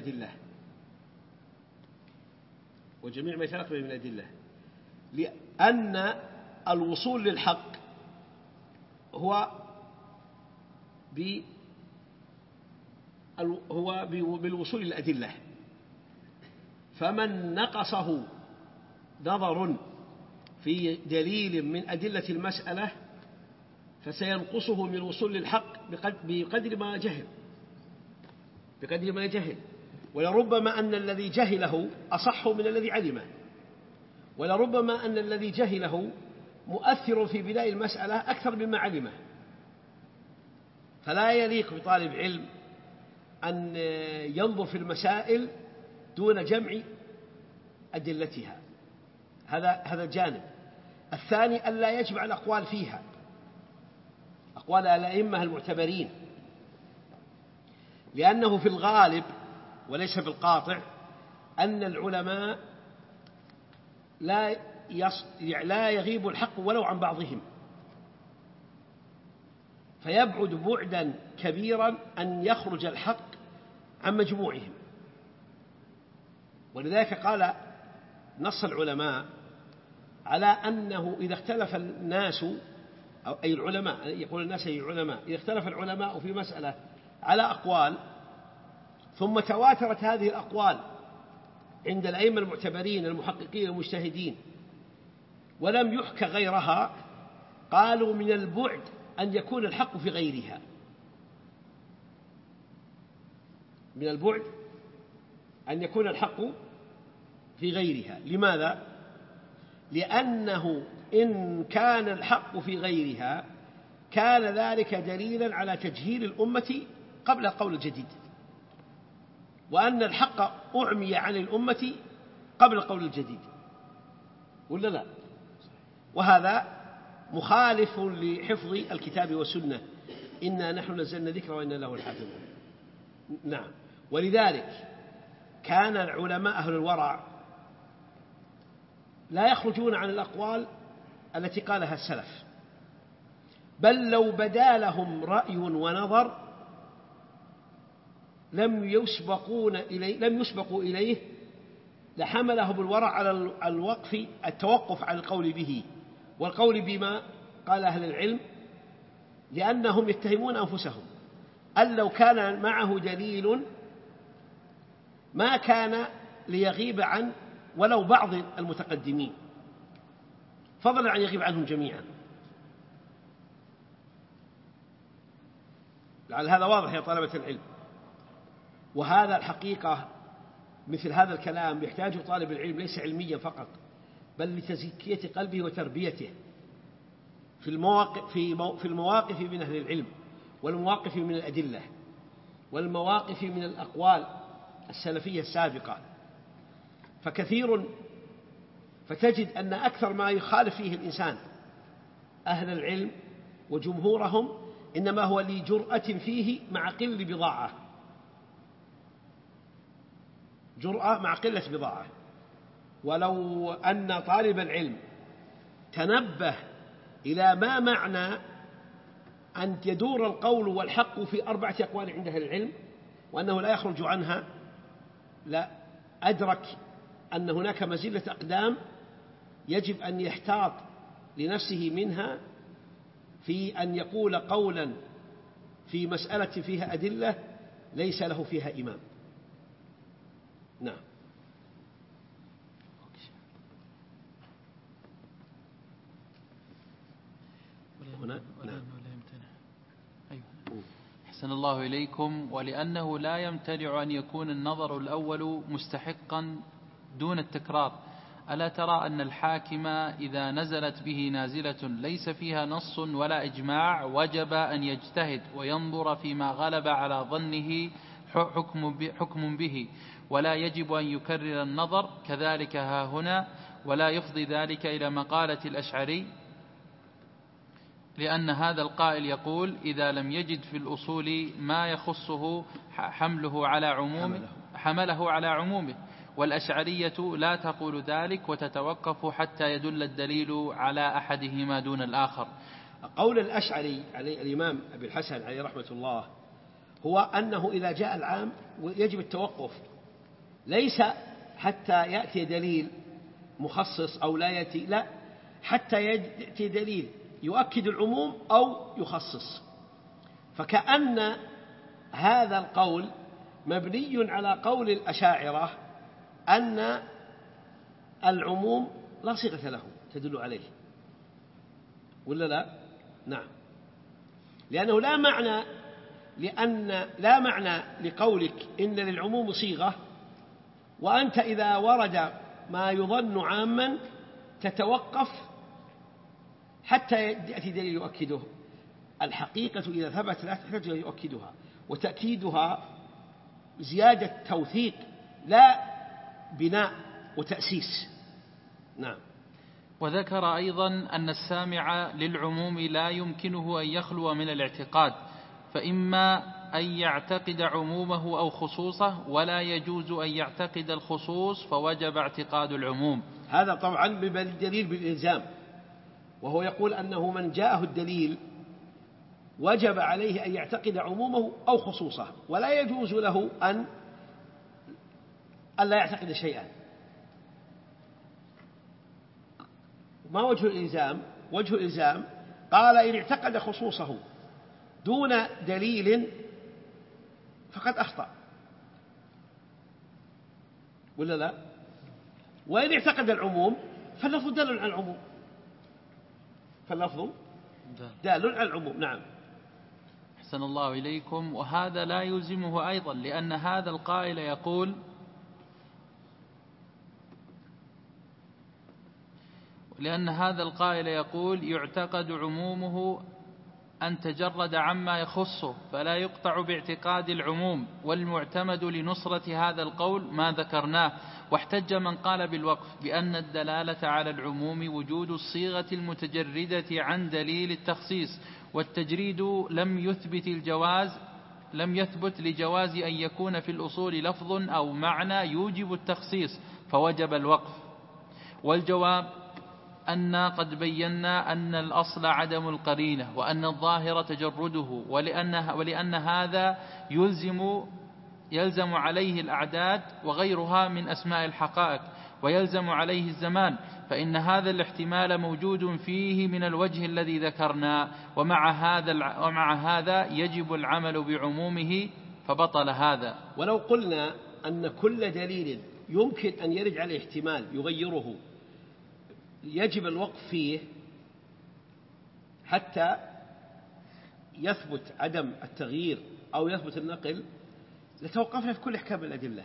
الأدلة، لأن الوصول للحق هو بالوصول للأدلة، فمن نقصه نظر في دليل من أدلة المسألة فسينقصه من الوصول للحق بقدر ما جهل، ولربما أن الذي جهله أصح من الذي علمه، ولربما أن الذي جهله مؤثر في بناء المسألة أكثر مما علمه، فلا يليق بطالب علم أن ينظر في المسائل دون جمع أدلتها. هذا جانب. الثاني أن لا يجمع الأقوال فيها، أقوال الأئمة المعتبرين، لأنه في الغالب وليس بالقاطع أن العلماء لا يغيب الحق ولو عن بعضهم، فيبعد بعدا كبيرا أن يخرج الحق عن مجموعهم. ولذلك قال نص العلماء على أنه إذا اختلف الناس أي العلماء، يقول الناس أي العلماء، إذا اختلف العلماء في مسألة على أقوال ثم تواترت هذه الأقوال عند الأئمة المعتبرين المحققين المجتهدين ولم يحكى غيرها، قالوا من البعد أن يكون الحق في غيرها، من البعد أن يكون الحق في غيرها. لماذا؟ لأنه إن كان الحق في غيرها كان ذلك دليلا على تجهيل الأمة قبل القول الجديد، وأن الحق أعمي عن الأمة قبل القول الجديد، ولا لا؟ وهذا مخالف لحفظ الكتاب والسنة، إنا نحن نزلنا ذكر وإنا له الحافظون. نعم. ولذلك كان العلماء أهل الورع لا يخرجون عن الأقوال التي قالها السلف، بل لو بدا لهم رأي ونظر لم يسبقوا إليه لحملهم الورع على التوقف عن القول به والقول بما قال أهل العلم، لأنهم يتهمون أنفسهم أن لو كان معه دليل ما كان ليغيب عن ولو بعض المتقدمين، فضلا عن يغيب عنهم جميعا. لعل هذا واضح يا طلبة العلم. وهذا الحقيقة مثل هذا الكلام يحتاج طالب العلم ليس علميا فقط، بل لتزكية قلبه وتربيته في المواقف من أهل العلم، والمواقف من الأدلة، والمواقف من الأقوال السلفية السابقة. فتجد أن أكثر ما يخالف فيه الإنسان أهل العلم وجمهورهم إنما هو لجرأة فيه مع قل بضاعة، جرأة مع قلة بضاعة. ولو أن طالب العلم تنبه إلى ما معنى أن يدور القول والحق في 4 أقوال عند أهل العلم وأنه لا يخرج عنها، لا أدرك أن هناك مزلة أقدام يجب أن يحتاط لنفسه منها في أن يقول قولا في مسألة فيها أدلة ليس له فيها إمام. نعم. هنا نعم. أحسن الله إليكم. ولأنه لا يمتنع أن يكون النظر الأول مستحقا دون التكرار، ألا ترى أن الحاكم إذا نزلت به نازلة ليس فيها نص ولا إجماع وجب أن يجتهد وينظر فيما غلب على ظنه حكم به، ولا يجب أن يكرر النظر؟ كذلك ها هنا، ولا يفضي ذلك إلى مقالة الأشعري، لأن هذا القائل يقول إذا لم يجد في الأصول ما يخصه حمله على عمومه، والأشعرية لا تقول ذلك وتتوقف حتى يدل الدليل على أحدهما دون الآخر. قول الأشعري عليه الإمام أبي الحسن عليه رحمة الله هو أنه إذا جاء العام يجب التوقف، ليس حتى يأتي دليل مخصص أو لا يأتي، لا، حتى يأتي دليل يؤكد العموم أو يخصص. فكأن هذا القول مبني على قول الأشاعرة أن العموم لا صيغة له تدل عليه، ولا لا؟ نعم. لأنه لا معنى لقولك إن للعموم صيغة وأنت إذا ورد ما يظن عاما تتوقف حتى يأتي دليل يؤكده. الحقيقة إذا ثبت لا تحتاج أن يؤكدها، وتأكيدها زيادة توثيق لا بناء وتأسيس. نعم. وذكر أيضا أن السامع للعموم لا يمكنه أن يخلو من الاعتقاد، فإما أن يعتقد عمومه أو خصوصه، ولا يجوز أن يعتقد الخصوص فوجب اعتقاد العموم. هذا طبعا بالدليل بالإلزام، وهو يقول أنه من جاءه الدليل وجب عليه أن يعتقد عمومه أو خصوصه، ولا يجوز له أن لا يعتقد شيئا. ما وجه الإلزام؟ وجه الإلزام قال إن اعتقد خصوصه دون دليل فقد أخطأ، ولا لا؟ وإن اعتقد العموم فاللفظ دال على العموم، فاللفظ دال على العموم. نعم. أحسن الله إليكم. وهذا لا يلزمه أيضا، لأن هذا القائل يقول يعتقد عمومه أن تجرد عما يخصه فلا يقطع باعتقاد العموم، والمعتمد لنصرة هذا القول ما ذكرناه. واحتج من قال بالوقف بأن الدلالة على العموم وجود الصيغة المتجردة عن دليل التخصيص، والتجريد لم يثبت لجواز أن يكون في الأصول لفظ أو معنى يوجب التخصيص فوجب الوقف. والجواب أن قد بينا أن الأصل عدم القرينة، وأن الظاهر تجرده، ولأن هذا يلزم عليه الأعداد وغيرها من أسماء الحقائق، ويلزم عليه الزمان، فإن هذا الاحتمال موجود فيه من الوجه الذي ذكرنا، ومع هذا يجب العمل بعمومه، فبطل هذا. ولو قلنا أن كل دليل يمكن أن يرد عليه احتمال يغيره يجب الوقف فيه حتى يثبت عدم التغيير أو يثبت النقل، لتوقفنا في كل أحكام الأدلة.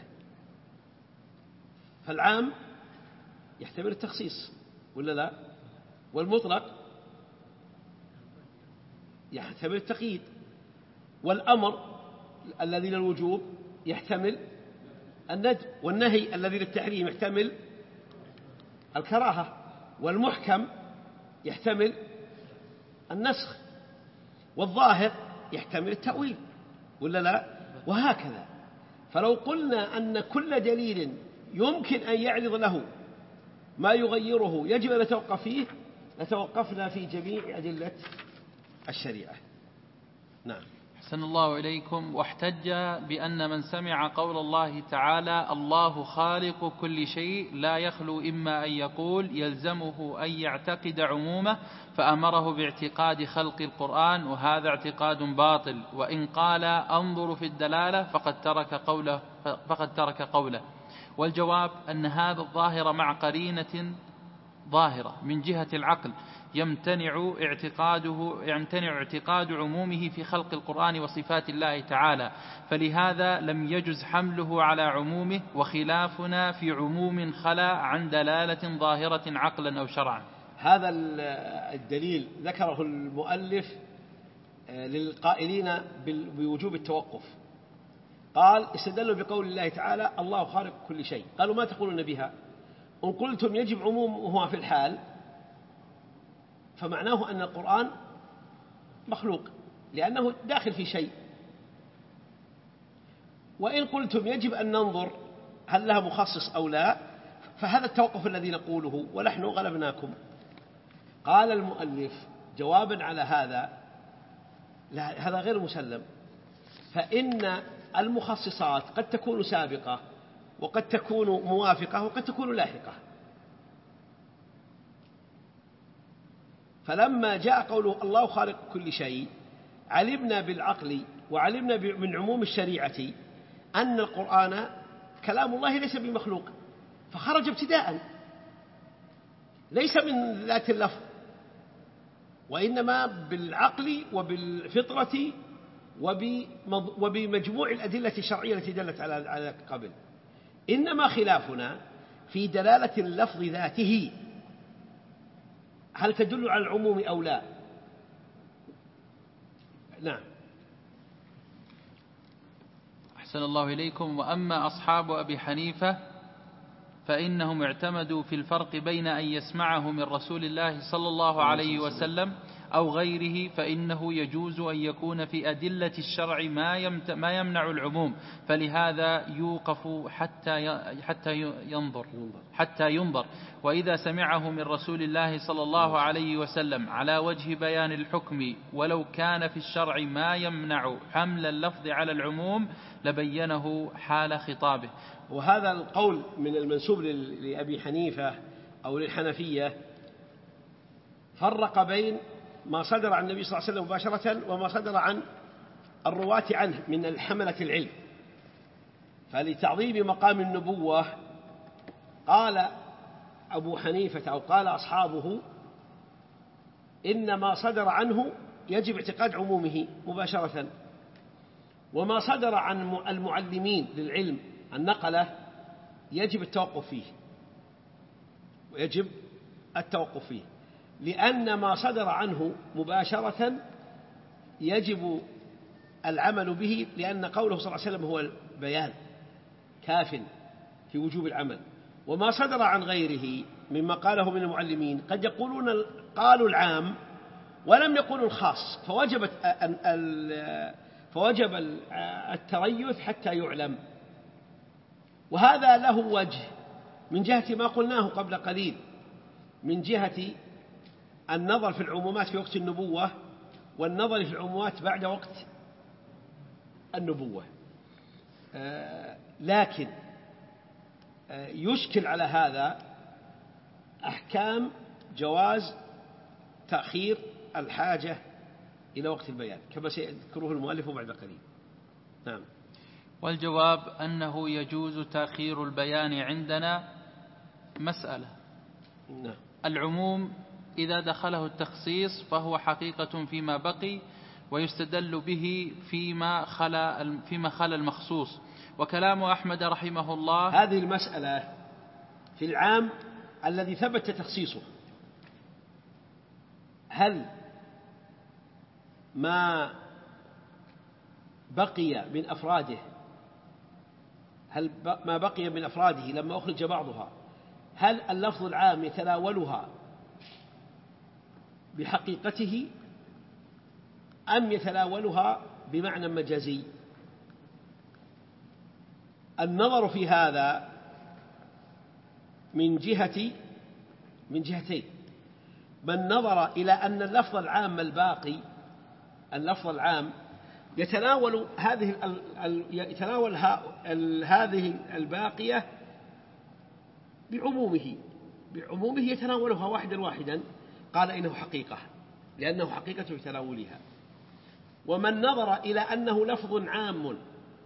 فالعام يحتمل التخصيص ولا لا؟ والمطلق يحتمل التقييد، والأمر الذي للوجوب يحتمل الندب، والنهي الذي للتحريم يحتمل الكراهة، والمحكم يحتمل النسخ، والظاهر يحتمل التأويل ولا لا؟ وهكذا. فلو قلنا أن كل دليل يمكن أن يعرض له ما يغيره يجب أن نتوقف فيه، لتوقفنا في جميع أدلة الشريعة. نعم. أحسن الله إليكم. واحتج بأن من سمع قول الله تعالى الله خالق كل شيء لا يخلو إما أن يقول يلزمه أن يعتقد عمومه، فأمره باعتقاد خلق القرآن، وهذا اعتقاد باطل، وإن قال أنظر في الدلالة فقد ترك قوله. والجواب أن هذا الظاهر مع قرينة ظاهرة من جهة العقل يمتنع اعتقاد عمومه في خلق القرآن وصفات الله تعالى، فلهذا لم يجز حمله على عمومه، وخلافنا في عموم خلا عن دلالة ظاهرة عقلا أو شرعا. هذا الدليل ذكره المؤلف للقائلين بوجوب التوقف. قال استدلوا بقول الله تعالى الله خالق كل شيء، قالوا ما تقولون بها؟ إن قلتم يجب عمومه في الحال فمعناه أن القرآن مخلوق لأنه داخل في شيء، وإن قلتم يجب أن ننظر هل لها مخصص أو لا، فهذا التوقف الذي نقوله ونحن غلبناكم. قال المؤلف جوابا على هذا لا، هذا غير مسلم، فإن المخصصات قد تكون سابقة وقد تكون موافقة وقد تكون لاحقة. فلما جاء قوله الله خالق كل شيء علمنا بالعقل وعلمنا من عموم الشريعة أن القرآن كلام الله ليس بمخلوق، فخرج ابتداء ليس من ذات اللفظ، وإنما بالعقل وبالفطرة وبمجموع الأدلة الشرعية التي دلت على قبل. إنما خلافنا في دلالة اللفظ ذاته، هل تدل على العموم أو لا؟ نعم. أحسن الله إليكم. وأما أصحاب أبي حنيفة فإنهم اعتمدوا في الفرق بين أن يسمعه من رسول الله صلى الله عليه وسلم أو غيره، فإنه يجوز أن يكون في أدلة الشرع ما يمنع العموم، فلهذا يوقف حتى ينظر. وإذا سمعه من رسول الله صلى الله عليه وسلم على وجه بيان الحكم ولو كان في الشرع ما يمنع حمل اللفظ على العموم لبينه حال خطابه. وهذا القول من المنسوب لأبي حنيفة أو للحنفية فرق بين ما صدر عن النبي صلى الله عليه وسلم مباشرة وما صدر عن الرواة عنه من الحملة العلم. فلتعظيم مقام النبوة قال أبو حنيفة أو قال أصحابه إن ما صدر عنه يجب اعتقاد عمومه مباشرة، وما صدر عن المعلمين للعلم النقلة يجب التوقف فيه، لأن ما صدر عنه مباشرة يجب العمل به، لأن قوله صلى الله عليه وسلم هو البيان كاف في وجوب العمل. وما صدر عن غيره مما قاله من المعلمين قد يقولون قالوا العام ولم يقولوا الخاص، فوجب التريث حتى يعلم. وهذا له وجه من جهة ما قلناه قبل قليل، من جهة النظر في العمومات في وقت النبوة والنظر في العمومات بعد وقت النبوة. لكن يشكل على هذا أحكام جواز تأخير الحاجة إلى وقت البيان كما سيذكره المؤلف بعد قليل. نعم. والجواب أنه يجوز تأخير البيان عندنا مسألة. نعم. العموم إذا دخله التخصيص فهو حقيقة فيما بقي، ويستدل به فيما خلا المخصوص. وكلام أحمد رحمه الله هذه المسألة في العام الذي ثبت تخصيصه، هل ما بقي من أفراده لما أخرج بعضها، هل اللفظ العام يتناولها بحقيقته أم يتناولها بمعنى مجازي؟ النظر في هذا من جهتين. من نظر إلى أن اللفظ العام الباقي، اللفظ العام يتناول هذه الباقية بعمومه يتناولها واحدا، قال إنه حقيقة، لأنه حقيقة في تناولها. ومن نظر إلى أنه لفظ عام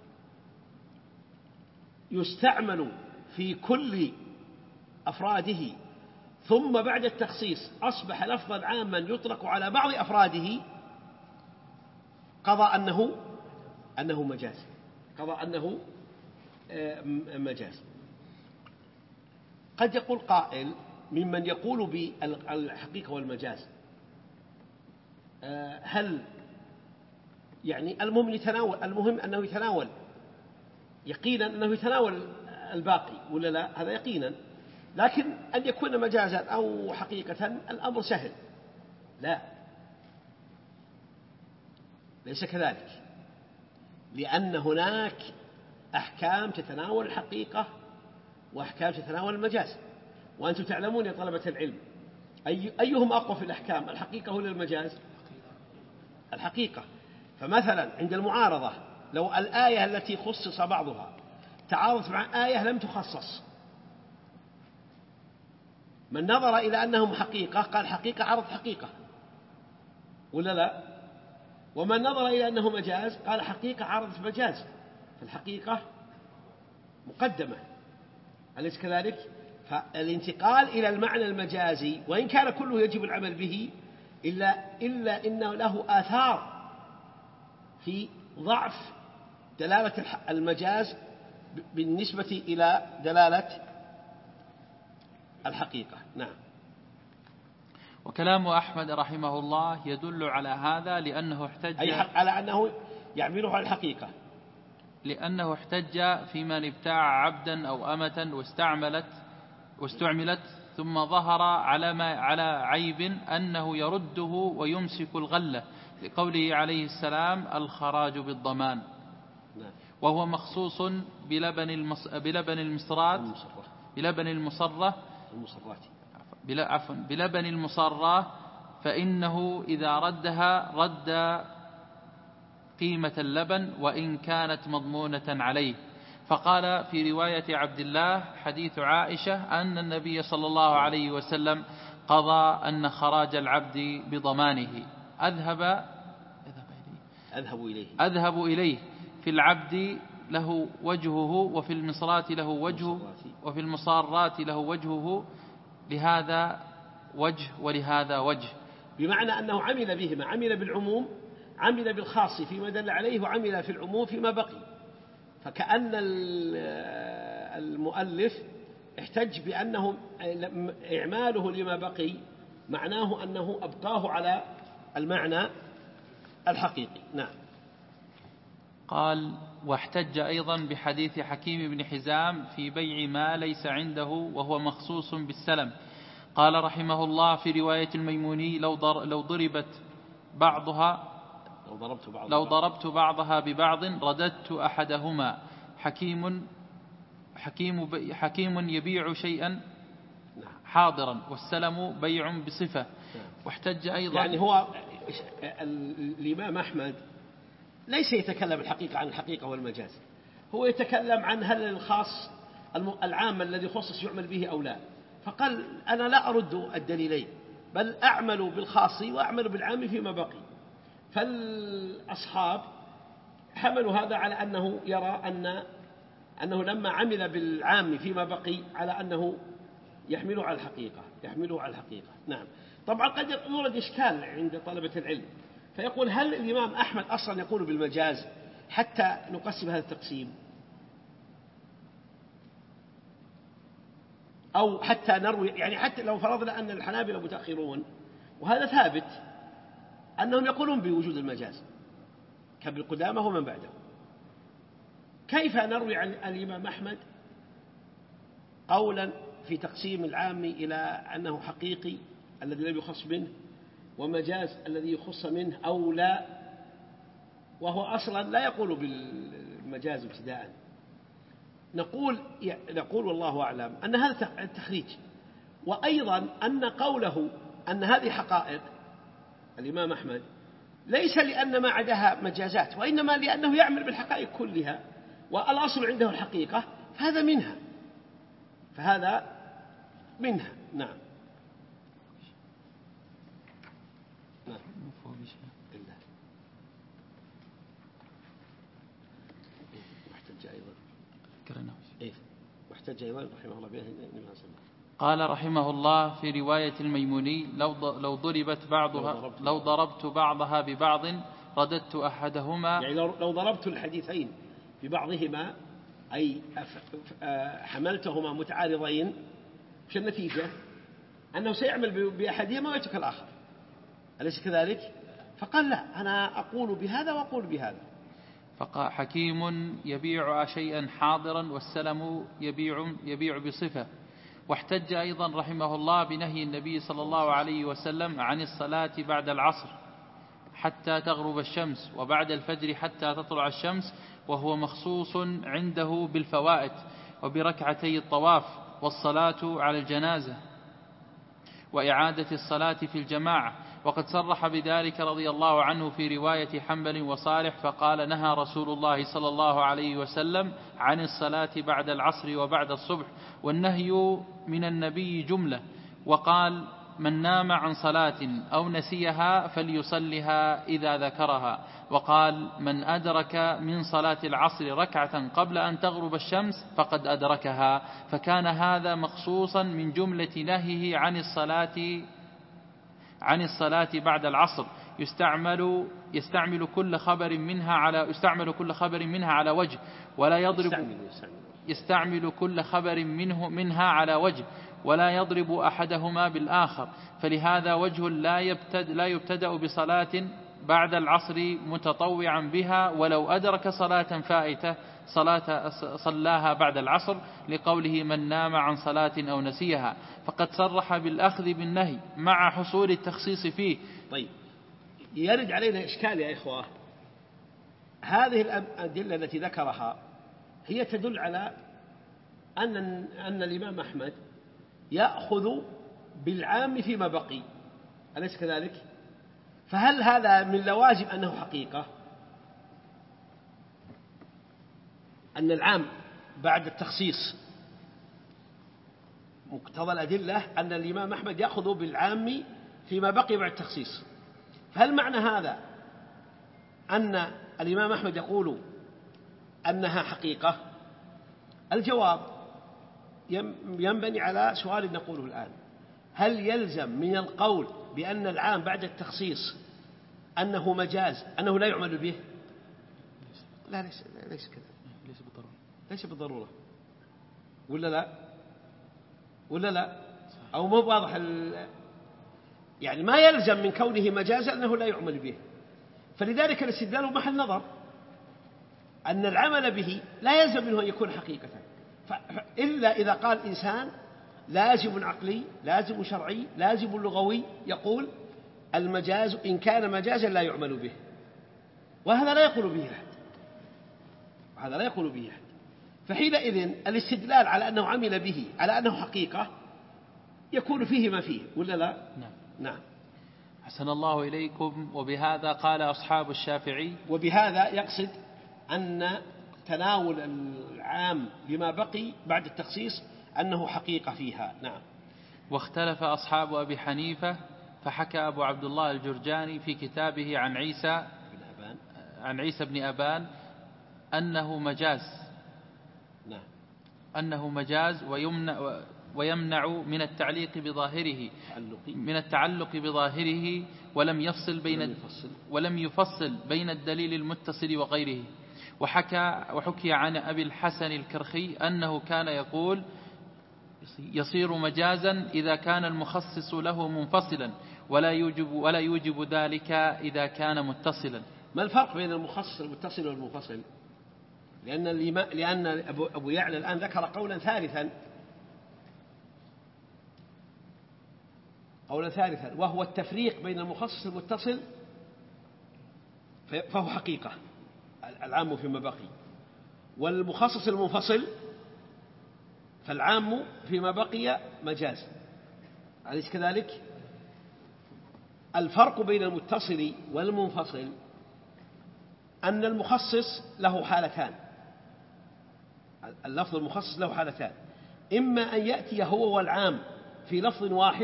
يستعمل في كل أفراده، ثم بعد التخصيص أصبح لفظا عاما يطلق على بعض أفراده، قضى أنه مجاز. قد يقول قائل ممن يقول بالحقيقة والمجاز، هل يعني المهم أنه يتناول يقينا أنه يتناول الباقي ولا لا؟ هذا يقينا. لكن أن يكون مجازا أو حقيقة الأمر سهل. لا، ليس كذلك، لأن هناك أحكام تتناول الحقيقة وأحكام تتناول المجاز، وأنتم تعلمون يا طلبة العلم أيهم أقوى في الأحكام، الحقيقة ولا المجاز؟ الحقيقة. فمثلا عند المعارضة لو الآية التي خصص بعضها تعارضت مع آية لم تخصص، من نظر إلى أنهم حقيقة قال حقيقة عرض حقيقة ولا لا؟ ومن نظر إلى أنه مجاز قال حقيقة عرضت مجاز، فالحقيقة مقدمة، أليس كذلك؟ فالانتقال إلى المعنى المجازي وإن كان كله يجب العمل به إلا إنه له آثار في ضعف دلالة المجاز بالنسبة إلى دلالة الحقيقة. نعم. وكلام أحمد رحمه الله يدل على هذا، لأنه احتج على أنه يعمله على الحقيقة، لأنه احتج في من ابتاع عبدا أو أمة واستعملت ثم ظهر على عيب أنه يرده ويمسك الغلة، لقوله عليه السلام الخراج بالضمان. وهو مخصوص بلبن المصرة، فإنه إذا ردها رد قيمة اللبن وإن كانت مضمونة عليه. فقال في رواية عبد الله حديث عائشة أن النبي صلى الله عليه وسلم قضى أن خراج العبد بضمانه أذهب إليه في العبد له وجهه وفي المصرات له وجهه وفي المصارات له وجهه، لهذا وجه ولهذا وجه، بمعنى أنه عمل بهما، عمل بالعموم، عمل بالخاص فيما دل عليه، وعمل في العموم فيما بقي. فكأن المؤلف احتج بأنه إعماله لما بقي معناه أنه أبقاه على المعنى الحقيقي. نعم. قال: واحتج أيضا بحديث حكيم بن حزام في بيع ما ليس عنده وهو مخصوص بالسلم. قال رحمه الله في رواية الميموني: لو ضربت بعضها ببعض رددت أحدهما. حكيم يبيع شيئا حاضرا، والسلم بيع بصفة. واحتج أيضا، يعني هو الإمام أحمد ليس يتكلم الحقيقة عن الحقيقة والمجاز، هو يتكلم عن هل الخاص العام الذي خصص يعمل به أو لا. فقال: أنا لا أرد الدليلين، بل أعمل بالخاص وأعمل بالعام فيما بقي. فالأصحاب حملوا هذا على أنه يرى أنه لما عمل بالعام فيما بقي على أنه يحمله على الحقيقة. نعم. طبعا قد يورد إشكال عند طلبة العلم، فيقول: هل الإمام أحمد أصلا يقول بالمجاز حتى نقسم هذا التقسيم، أو حتى نروي، يعني حتى لو فرضنا أن الحنابلة متأخرون، وهذا ثابت أنهم يقولون بوجود المجاز كابن قدامة ومن بعده، كيف نروي عن الإمام أحمد قولا في تقسيم العام إلى أنه حقيقي الذي لم يخص منه، ومجاز الذي يخص منه أو لا، وهو أصلا لا يقول بالمجاز ابتداء؟ نقول والله أعلم أن هذا التخريج، وأيضا أن قوله أن هذه حقائق الإمام أحمد ليس لأن ما عداها مجازات، وإنما لأنه يعمل بالحقائق كلها، والأصل عنده الحقيقة، فهذا منها. نعم. واحتج أيضا رحمه الله به. قال رحمه الله في رواية الميموني: لو ضربت بعضها ببعض رددت أحدهما. يعني لو ضربت الحديثين ببعضهما، أي حملتهما متعارضين، وش النتيجة؟ أنه سيعمل بأحدهما ويترك الآخر، أليس كذلك؟ فقال: لا، أنا أقول بهذا وأقول بهذا. فقال: حكيم يبيع شيئا حاضرا، والسلم يبيع بصفة. واحتج أيضا رحمه الله بنهي النبي صلى الله عليه وسلم عن الصلاة بعد العصر حتى تغرب الشمس، وبعد الفجر حتى تطلع الشمس، وهو مخصوص عنده بالفوائت وبركعتي الطواف والصلاة على الجنازة وإعادة الصلاة في الجماعة. وقد صرح بذلك رضي الله عنه في رواية حنبل وصالح، فقال: نهى رسول الله صلى الله عليه وسلم عن الصلاة بعد العصر وبعد الصبح، والنهي من النبي جملة. وقال: من نام عن صلاة أو نسيها فليصلها إذا ذكرها. وقال: من أدرك من صلاة العصر ركعة قبل أن تغرب الشمس فقد أدركها. فكان هذا مخصوصا من جملة نهيه عن الصلاة بعد العصر. يستعمل كل خبر منها على وجه، ولا يضرب يستعمل كل خبر منها على وجه، ولا يضرب أحدهما بالآخر. فلهذا وجه لا يبتدأ بصلاة بعد العصر متطوعا بها ولو أدرك صلاة فائتة صلاها بعد العصر، لقوله: من نام عن صلاة أو نسيها. فقد صرح بالأخذ بالنهي مع حصول التخصيص فيه. طيب، يرد علينا إشكال يا إخوة. هذه الأدلة التي ذكرها هي تدل على أن الإمام أحمد يأخذ بالعام فيما بقي، أليس كذلك؟ فهل هذا من لوازم أنه حقيقة؟ أن العام بعد التخصيص، مقتضى الأدلة أن الإمام أحمد يأخذ بالعام فيما بقي بعد التخصيص. فهل معنى هذا أن الإمام أحمد يقول أنها حقيقة؟ الجواب ينبني على سؤال نقوله الآن: هل يلزم من القول بأن العام بعد التخصيص أنه مجاز أنه لا يعمل به؟ لا، ليس كذا، ليس بالضرورة. ولا لا أو مو واضح يعني ما يلزم من كونه مجازا أنه لا يعمل به. فلذلك الاستدلال محل نظر، أن العمل به لا يلزم منه أن يكون حقيقة، إلا إذا قال إنسان لازم عقلي، لازم شرعي، لازم لغوي، يقول المجاز إن كان مجازا لا يعمل به، وهذا لا يقول به أحد. فحينئذ الاستدلال على أنه عمل به على أنه حقيقة يكون فيه ما فيه، ولا لا؟ نعم. أحسن الله إليكم. وبهذا قال أصحاب الشافعي، وبهذا يقصد أن تناول العام لما بقي بعد التخصيص أنه حقيقة فيها. نعم. واختلف أصحاب أبي حنيفة، فحكى أبو عبد الله الجرجاني في كتابه عن عيسى بن أبان أنه مجاز. نعم. أنه مجاز ويمنع من التعلق بظاهره ولم يفصل بين الدليل المتصل وغيره. وحكي عن أبي الحسن الكرخي أنه كان يقول يصير مجازا إذا كان المخصص له منفصلا ولا يوجب ذلك إذا كان متصلا. ما الفرق بين المخصص المتصل والمنفصل؟ لأن أبو يعلى الآن ذكر قولا ثالثا، وهو التفريق بين المخصص المتصل فهو حقيقة العام فيما بقي، والمخصص المنفصل فالعام فيما بقي مجاز. أليس كذلك؟ الفرق بين المتصل والمنفصل أن المخصص له حالتان، اللفظ المخصص له حالتان، إما أن يأتي هو والعام في لفظ واحد،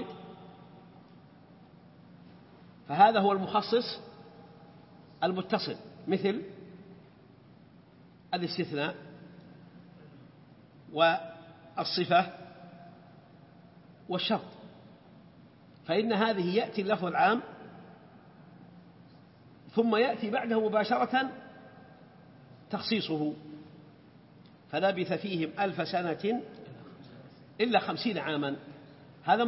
فهذا هو المخصص المتصل، مثل الاستثناء والصفة والشرط، فإن هذه يأتي اللفظ العام ثم يأتي بعده مباشرة تخصيصه، فلبث فيهم 1000 سنة إلا 50 عاما. هذا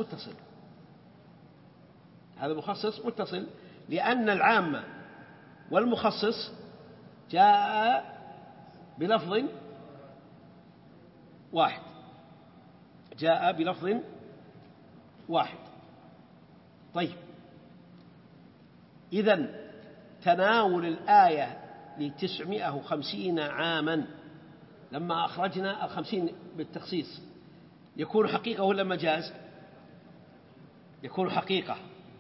مخصص متصل، لأن العام والمخصص جاء بلفظ واحد. طيب، إذن تناول الآية ل950 عاما لما أخرجنا 50 بالتخصيص يكون حقيقة ولا مجاز؟ يكون حقيقة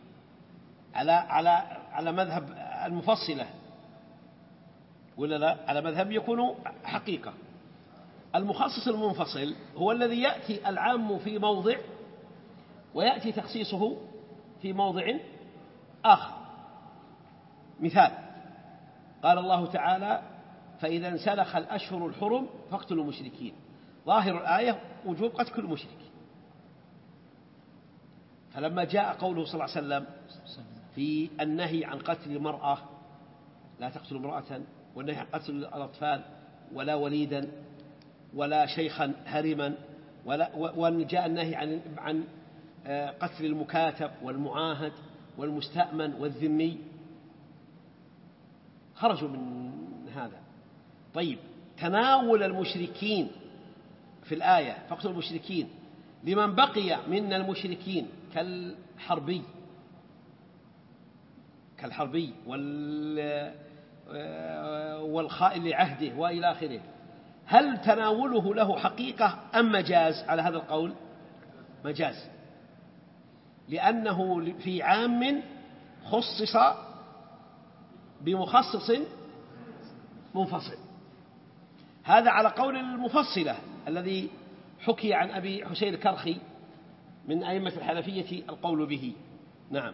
على مذهب المفصلة، ولا لا؟ على مذهب يكون حقيقة. المخصص المنفصل هو الذي يأتي العام في موضع ويأتي تخصيصه في موضع آخر. مثال، قال الله تعالى: فإذا انسلخ الأشهر الحرم فاقتلوا المشركين. ظاهر الآية وجوب قتل كل مشرك، فلما جاء قوله صلى الله عليه وسلم في النهي عن قتل المرأة، لا تقتل امرأة، والنهي عن قتل الأطفال ولا وليدا ولا شيخا هرما، وأن جاء النهي عن قتل المكاتب والمعاهد والمستأمن والذمي، خرجوا من هذا. طيب، تناول المشركين في الآية فاقتلوا المشركين لمن بقي من المشركين كالحربي والخائن لعهده وإلى آخره، هل تناوله له حقيقة أم مجاز؟ على هذا القول مجاز، لأنه في عام خصص بمخصص منفصل. هذا على قول المفصلة الذي حكي عن أبي حسين الكرخي من أئمة الحنفية القول به. نعم.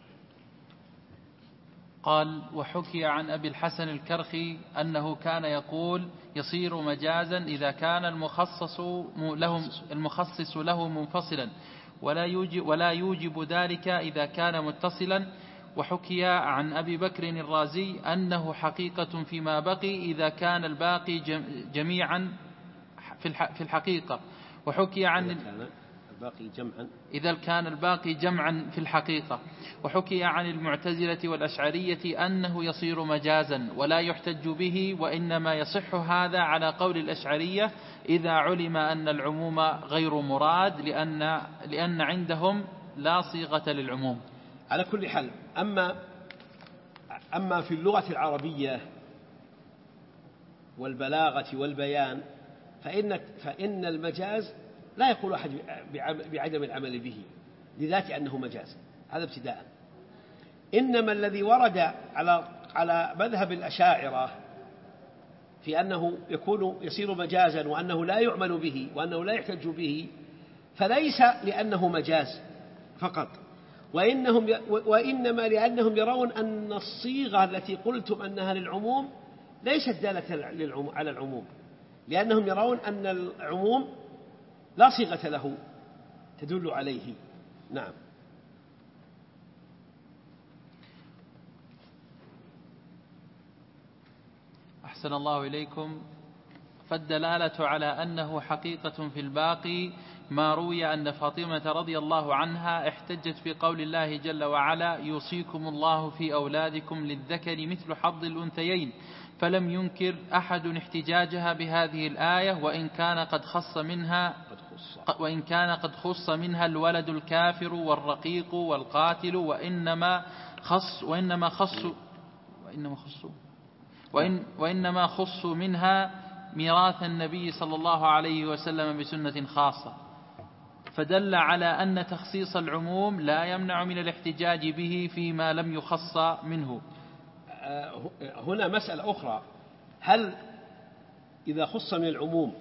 قال: وحكي عن أبي الحسن الكرخي أنه كان يقول يصير مجازا إذا كان المخصص له منفصلا، ولا يوجب ذلك إذا كان متصلا. وحكي عن أبي بكر الرازي أنه حقيقة فيما بقي إذا كان الباقي جميعا في الحقيقة. وحكي عن إذا كان الباقي جمعا في الحقيقة. وحكي عن المعتزلة والأشعرية أنه يصير مجازا ولا يحتج به، وإنما يصح هذا على قول الأشعرية إذا علم أن العموم غير مراد، لأن عندهم لا صيغة للعموم. على كل حال، أما في اللغة العربية والبلاغة والبيان فإن المجاز لا يقول أحد بعدم العمل به لذات أنه مجاز، هذا ابتداء. إنما الذي ورد على مذهب الأشاعرة في أنه يصير مجازا وأنه لا يعمل به وأنه لا يحتج به، فليس لأنه مجاز فقط، وإنما لأنهم يرون أن الصيغة التي قلتم أنها للعموم ليست دالة على العموم، لأنهم يرون أن العموم لا صيغة له تدل عليه. نعم. أحسن الله إليكم. فالدلالة على أنه حقيقة في الباقي ما روي أن فاطمة رضي الله عنها احتجت في قول الله جل وعلا يوصيكم الله في أولادكم للذكر مثل حظ الأنثيين، فلم ينكر أحد احتجاجها بهذه الآية وإن كان قد خص منها الولد الكافر والرقيق والقاتل، وإنما خصوا منها ميراث النبي صلى الله عليه وسلم بسنة خاصة، فدل على أن تخصيص العموم لا يمنع من الاحتجاج به فيما لم يخص منه. هنا مسألة أخرى، هل إذا خص من العموم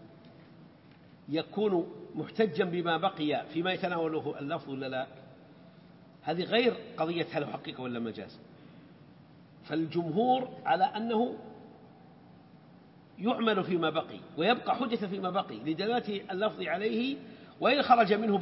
يكون محتجا بما بقي فيما يتناوله اللفظ ولا لا؟ هذه غير قضية هل حقيقة ولا مجاز. فالجمهور على أنه يعمل فيما بقي ويبقى حجة فيما بقي لدلالة اللفظ عليه وإن خرج منه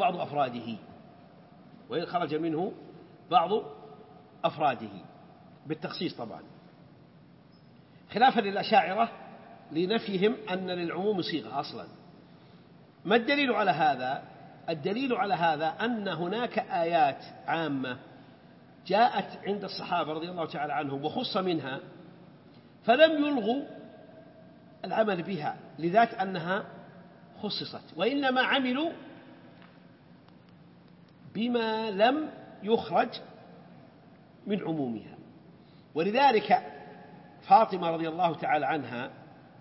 بعض أفراده بالتخصيص طبعا، خلافا للأشاعرة لنفيهم أن للعموم صيغة أصلا. ما الدليل على هذا؟ الدليل على هذا أن هناك آيات عامة جاءت عند الصحابة رضي الله تعالى عنهم وخص منها، فلم يلغوا العمل بها لذات أنها خصصت، وإنما عملوا بما لم يخرج من عمومها. ولذلك فاطمة رضي الله تعالى عنها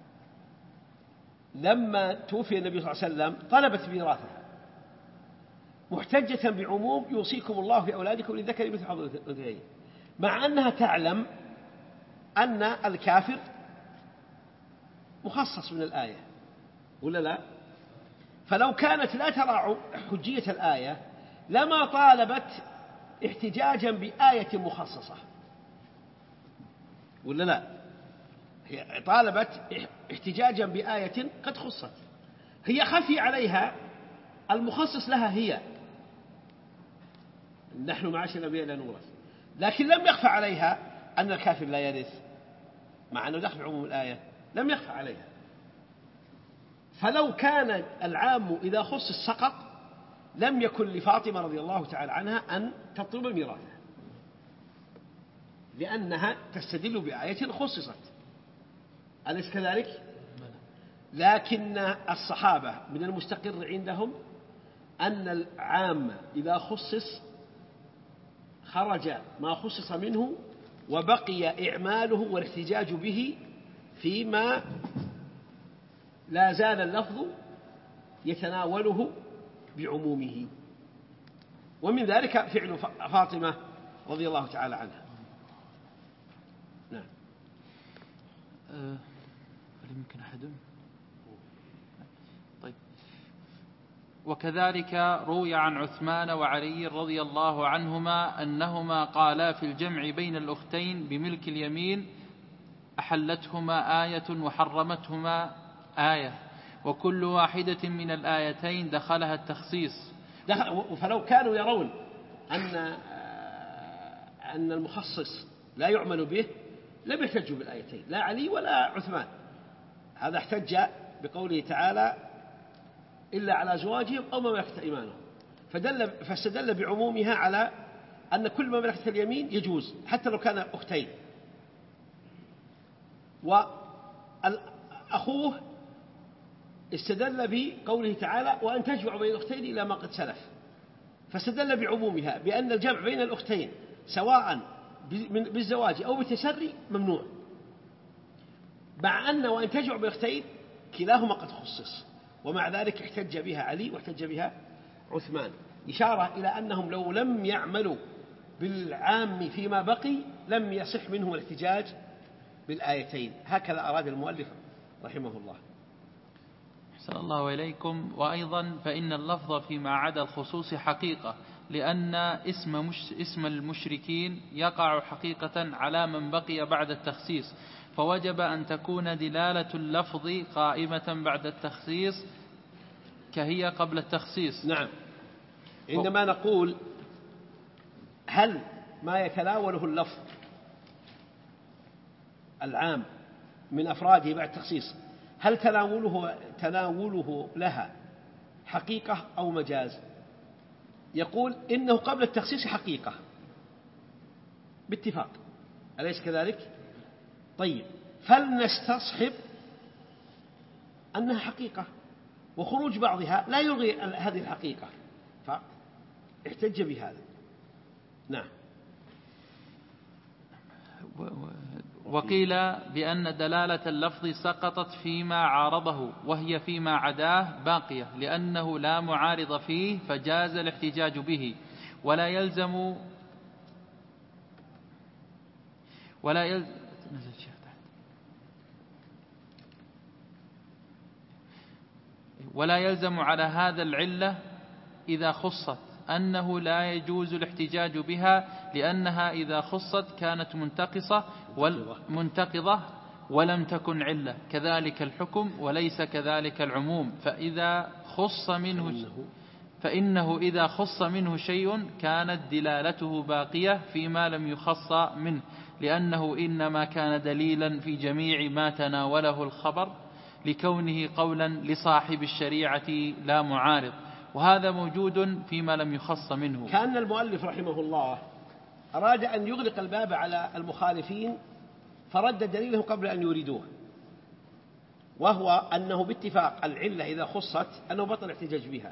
لما توفي النبي صلى الله عليه وسلم طلبت ميراثها محتجة بعموم يوصيكم الله في أولادكم للذكر مثل حظ الأنثيين، مع أنها تعلم أن الكافر مخصص من الآية ولا لا؟ فلو كانت لا ترى حجية الآية لما طالبت احتجاجا بآية مخصصة ولا لا؟ هي طالبت احتجاجا بآية قد خصت، هي خفي عليها المخصص لها هي، نحن معاشر الأنبياء لا نورث، لكن لم يخفى عليها أن الكافر لا يرث، مع أنه دخل عموم الآية لم يخفى عليها. فلو كان العام إذا خصص سقط لم يكن لفاطمة رضي الله تعالى عنها أن تطلب ميراثها، لأنها تستدل بآية خصصت، أليس كذلك؟ لكن الصحابة من المستقر عندهم أن العام إذا خصص خرج ما خصص منه وبقي إعماله والاحتجاج به فيما لا زال اللفظ يتناوله بعمومه، ومن ذلك فعل فاطمة رضي الله تعالى عنها. نعم. هل يمكن أحد؟ طيب. وكذلك روي عن عثمان وعلي رضي الله عنهما أنهما قالا في الجمع بين الأختين بملك اليمين أحلتهما آية وحرمتهما آية، وكل واحدة من الآيتين دخلها التخصيص، فلو كانوا يرون أن المخصص لا يعمل به لم يحتجوا بالآيتين، لا علي ولا عثمان. هذا احتج بقوله تعالى إلا على أزواجهم أو ما ملكت أيمانهم، فاستدل بعمومها على أن كل ما ملكت اليمين يجوز حتى لو كان أختين. وأخوه استدل بقوله تعالى وأن تجمع بين الأختين إلى ما قد سلف، فاستدل بعمومها بأن الجمع بين الأختين سواء بالزواج أو بالتسري ممنوع، مع أن وأن تجمع بين الأختين كلاهما قد خصص، ومع ذلك احتج بها علي واحتج بها عثمان، إشارة إلى أنهم لو لم يعملوا بالعام فيما بقي لم يصح منهم الاحتجاج بالآيتين. هكذا أراد المؤلف رحمه الله. أحسن الله إليكم. وأيضا فإن اللفظ فيما عدا الخصوص حقيقة، لأن اسم المشركين يقع حقيقة على من بقي بعد التخصيص، فوجب أن تكون دلالة اللفظ قائمة بعد التخصيص كهي قبل التخصيص. نعم، عندما نقول هل ما يتناوله اللفظ العام من أفراده بعد التخصيص هل تناوله لها حقيقة أو مجاز؟ يقول إنه قبل التخصيص حقيقة باتفاق، أليس كذلك؟ طيب، فلنستصحب أنها حقيقة، وخروج بعضها لا يلغي هذه الحقيقة، فاحتج بهذا. نعم. وقيل بأن دلالة اللفظ سقطت فيما عارضه، وهي فيما عداه باقية، لأنه لا معارض فيه فجاز الاحتجاج به، ولا يلزم على هذا العلة إذا خصت أنه لا يجوز الاحتجاج بها، لأنها إذا خصت كانت منتقضة ولم تكن علة. كذلك الحكم وليس كذلك العموم، فإنه إذا خص منه شيء كانت دلالته باقية فيما لم يخص منه، لأنه إنما كان دليلا في جميع ما تناوله الخبر لكونه قولا لصاحب الشريعة لا معارض، وهذا موجود فيما لم يخص منه. كأن المؤلف رحمه الله أراد أن يغلق الباب على المخالفين فرد دليله قبل أن يريدوه، وهو أنه باتفاق العلة إذا خصت أنه بطل الاحتجاج بها،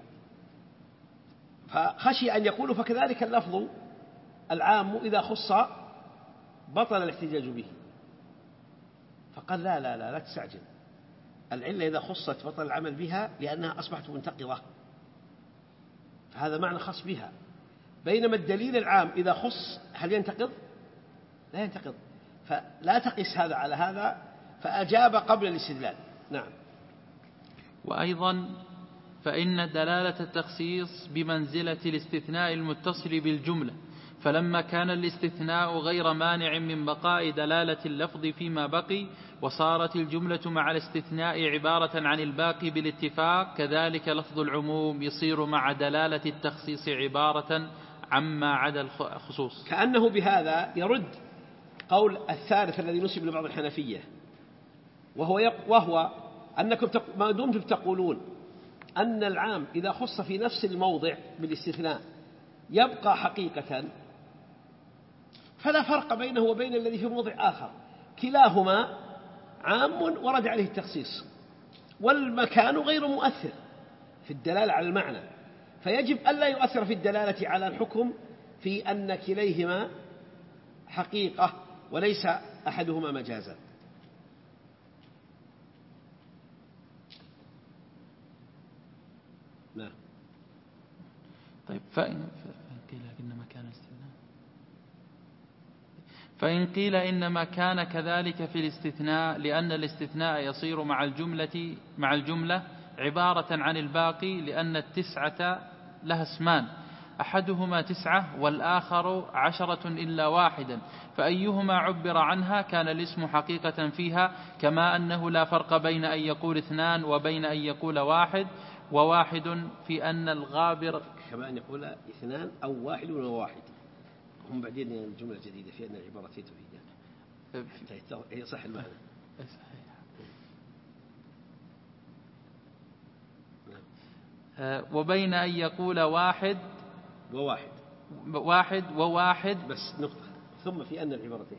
فخشي أن يقولوا فكذلك اللفظ العام إذا خص بطل الاحتجاج به، فقال لا تستعجل، العلة إذا خصت بطل العمل بها لأنها أصبحت منتقضة، فهذا معنى خص بها، بينما الدليل العام إذا خص هل ينتقض؟ لا ينتقض، فلا تقس هذا على هذا، فأجاب قبل الاستدلال. نعم. وأيضا فإن دلالة التخصيص بمنزلة الاستثناء المتصل بالجملة، فلما كان الاستثناء غير مانع من بقاء دلالة اللفظ فيما بقي، وصارت الجملة مع الاستثناء عبارة عن الباقي بالاتفاق، كذلك لفظ العموم يصير مع دلالة التخصيص عبارة عما عدا الخصوص. كأنه بهذا يرد قول الثالث الذي نسب لبعض الحنفية، وهو أنكم ما دمتم تقولون أن العام إذا خص في نفس الموضع بالاستثناء يبقى حقيقة، فلا فرق بينه وبين الذي في موضع آخر، كلاهما عام ورد عليه التخصيص، والمكان غير مؤثر في الدلالة على المعنى، فيجب ألا يؤثر في الدلالة على الحكم في أن كليهما حقيقة وليس أحدهما مجازا. نعم. طيب، فإن قيل إنما كان كذلك في الاستثناء، لأن الاستثناء يصير مع الجملة عبارة عن الباقي، لأن التسعة لها اسمان، أحدهما 9 والآخر 10 إلا واحدا، فأيهما عبر عنها كان الاسم حقيقة فيها، كما أنه لا فرق بين أن يقول 2 وبين أن يقول 1 وواحد، في أن الغابر كما أن يقول اثنان أو واحد وواحد، هم بعدين الجملة الجديدة في أن العبارتين تفيدان حتى يصح المعنى. وبين أن يقول واحد وواحد بس نقطة، ثم في أن العبارتين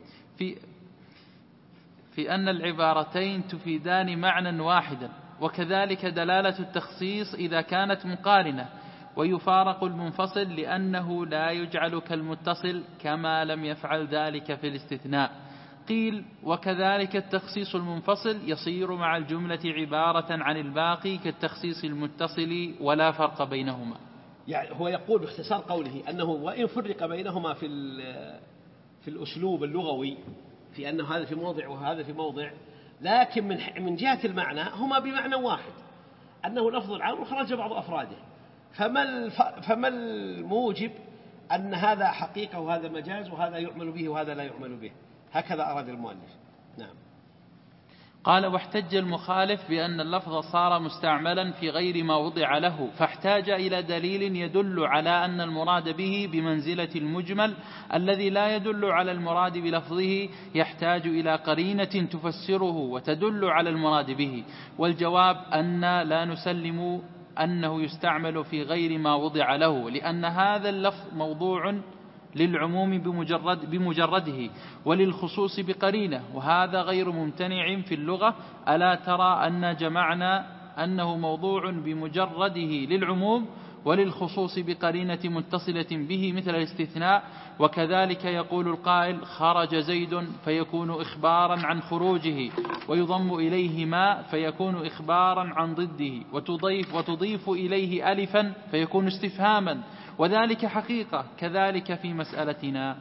في أن العبارتين تفيدان معنى واحدا، وكذلك دلالة التخصيص إذا كانت مقارنة، ويفارق المنفصل لأنه لا يجعل كالمتصل كما لم يفعل ذلك في الاستثناء. قيل وكذلك التخصيص المنفصل يصير مع الجملة عبارة عن الباقي كالتخصيص المتصل ولا فرق بينهما. يعني هو يقول باختصار قوله أنه وإن فرق بينهما في الأسلوب اللغوي في أنه هذا في موضع وهذا في موضع، لكن من جهة المعنى هما بمعنى واحد، أنه لفظ عام وخرج بعض أفراده، فما الموجب أن هذا حقيقة وهذا مجاز وهذا يعمل به وهذا لا يعمل به؟ هكذا أراد المؤلف. نعم. قال واحتج المخالف بأن اللفظ صار مستعملا في غير ما وضع له، فاحتاج إلى دليل يدل على أن المراد به بمنزلة المجمل الذي لا يدل على المراد بلفظه، يحتاج إلى قرينة تفسره وتدل على المراد به. والجواب أن لا نسلم أنه يستعمل في غير ما وضع له، لأن هذا اللفظ موضوع للعموم بمجرده وللخصوص بقرينة، وهذا غير ممتنع في اللغة. ألا ترى أن جمعنا أنه موضوع بمجرده للعموم وللخصوص بقرينة متصلة به مثل الاستثناء. وكذلك يقول القائل خرج زيد فيكون إخبارا عن خروجه، ويضم إليه ما فيكون إخبارا عن ضده، وتضيف إليه ألفا فيكون استفهاما، وذلك حقيقة. كذلك في مسألتنا.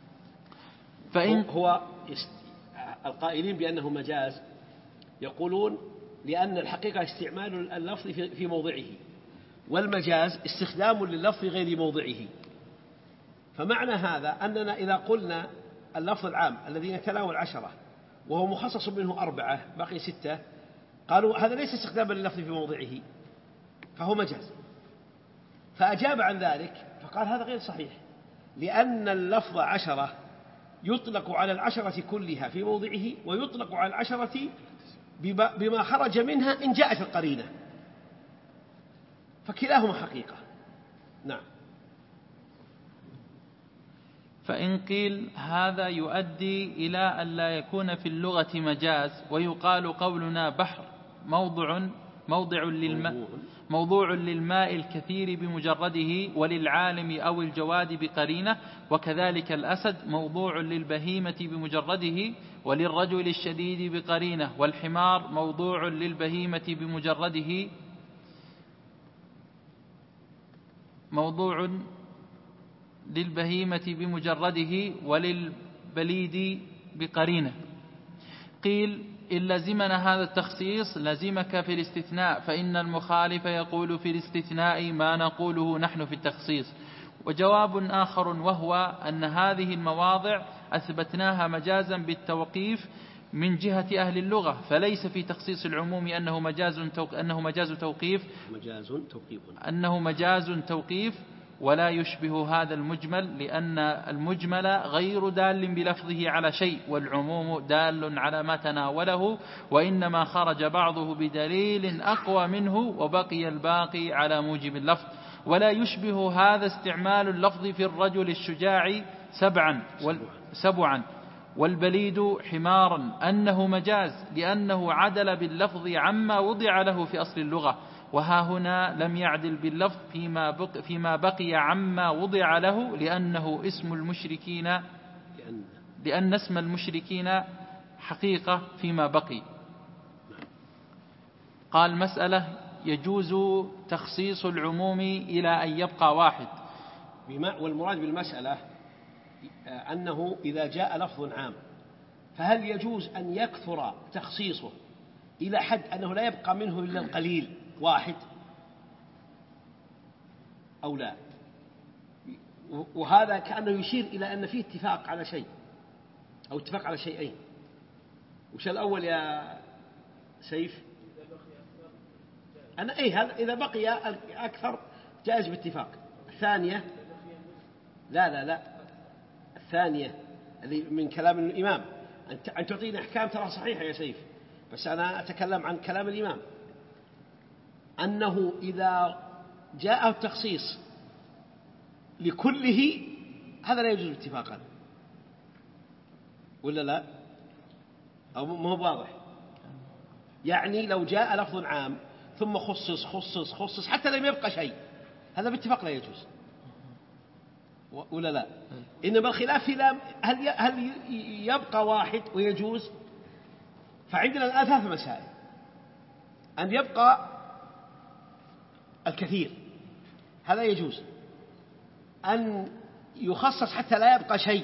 هو القائلين بأنه مجاز يقولون لأن الحقيقة استعمال اللفظ في موضعه، والمجاز استخدام لللفظ غير موضعه. فمعنى هذا أننا إذا قلنا اللفظ العام الذي يتناول 10 وهو مخصص منه 4 باقي 6، قالوا هذا ليس استخداما لللفظ في موضعه فهو مجاز. فأجاب عن ذلك فقال هذا غير صحيح، لأن اللفظ 10 يطلق على 10 كلها في موضعه، ويطلق على 10 بما خرج منها إن جاءت القرينة، فكلاهما حقيقة. نعم. فإن قيل هذا يؤدي إلى أن لا يكون في اللغة مجاز، ويقال قولنا بحر موضوع للماء الكثير بمجرده، وللعالم أو الجواد بقرينة، وكذلك الأسد موضوع للبهيمة بمجرده، وللرجل الشديد بقرينة، والحمار موضوع للبهيمة بمجرده وللبليد بقرينة. قيل إن لزمنا هذا التخصيص لزمك في الاستثناء، فإن المخالف يقول في الاستثناء ما نقوله نحن في التخصيص. وجواب آخر وهو أن هذه المواضع أثبتناها مجازا بالتوقيف من جهة أهل اللغة، فليس في تخصيص العموم أنه مجاز توقيف ولا يشبه هذا المجمل، لأن المجمل غير دال بلفظه على شيء، والعموم دال على ما تناوله، وإنما خرج بعضه بدليل أقوى منه وبقي الباقي على موجب اللفظ. ولا يشبه هذا استعمال اللفظ في الرجل الشجاع سبعا والبليد حمارا أنه مجاز، لأنه عدل باللفظ عما وضع له في أصل اللغة، وها هنا لم يعدل باللفظ فيما بقي عما وضع له، لأن اسم المشركين حقيقة فيما بقي. قال مسألة يجوز تخصيص العموم إلى أن يبقى واحد. والمراد بالمسألة أنه إذا جاء لفظ عام فهل يجوز أن يكثر تخصيصه إلى حد أنه لا يبقى منه إلا القليل واحد أو لا؟ وهذا كأنه يشير إلى أن فيه اتفاق على شيء أو اتفاق على شيئين. وش الأول يا سيف؟ هذا إذا بقي أكثر جائز باتفاق، الثانية لا الثانية اللي من كلام الإمام، أن تعطينا أحكام ترى صحيحة يا سيف، بس أنا أتكلم عن كلام الإمام، أنه إذا جاء التخصيص لكله هذا لا يجوز اتفاقا، ولا لا؟ أو ما هو واضح؟ يعني لو جاء لفظ عام ثم خصص حتى لم يبقى شيء، هذا باتفاق لا يجوز، ولا لا؟ إنما الخلاف في هل يبقى واحد ويجوز؟ فعندنا الآن 3 مسائل: أن يبقى الكثير هذا يجوز، أن يخصص حتى لا يبقى شيء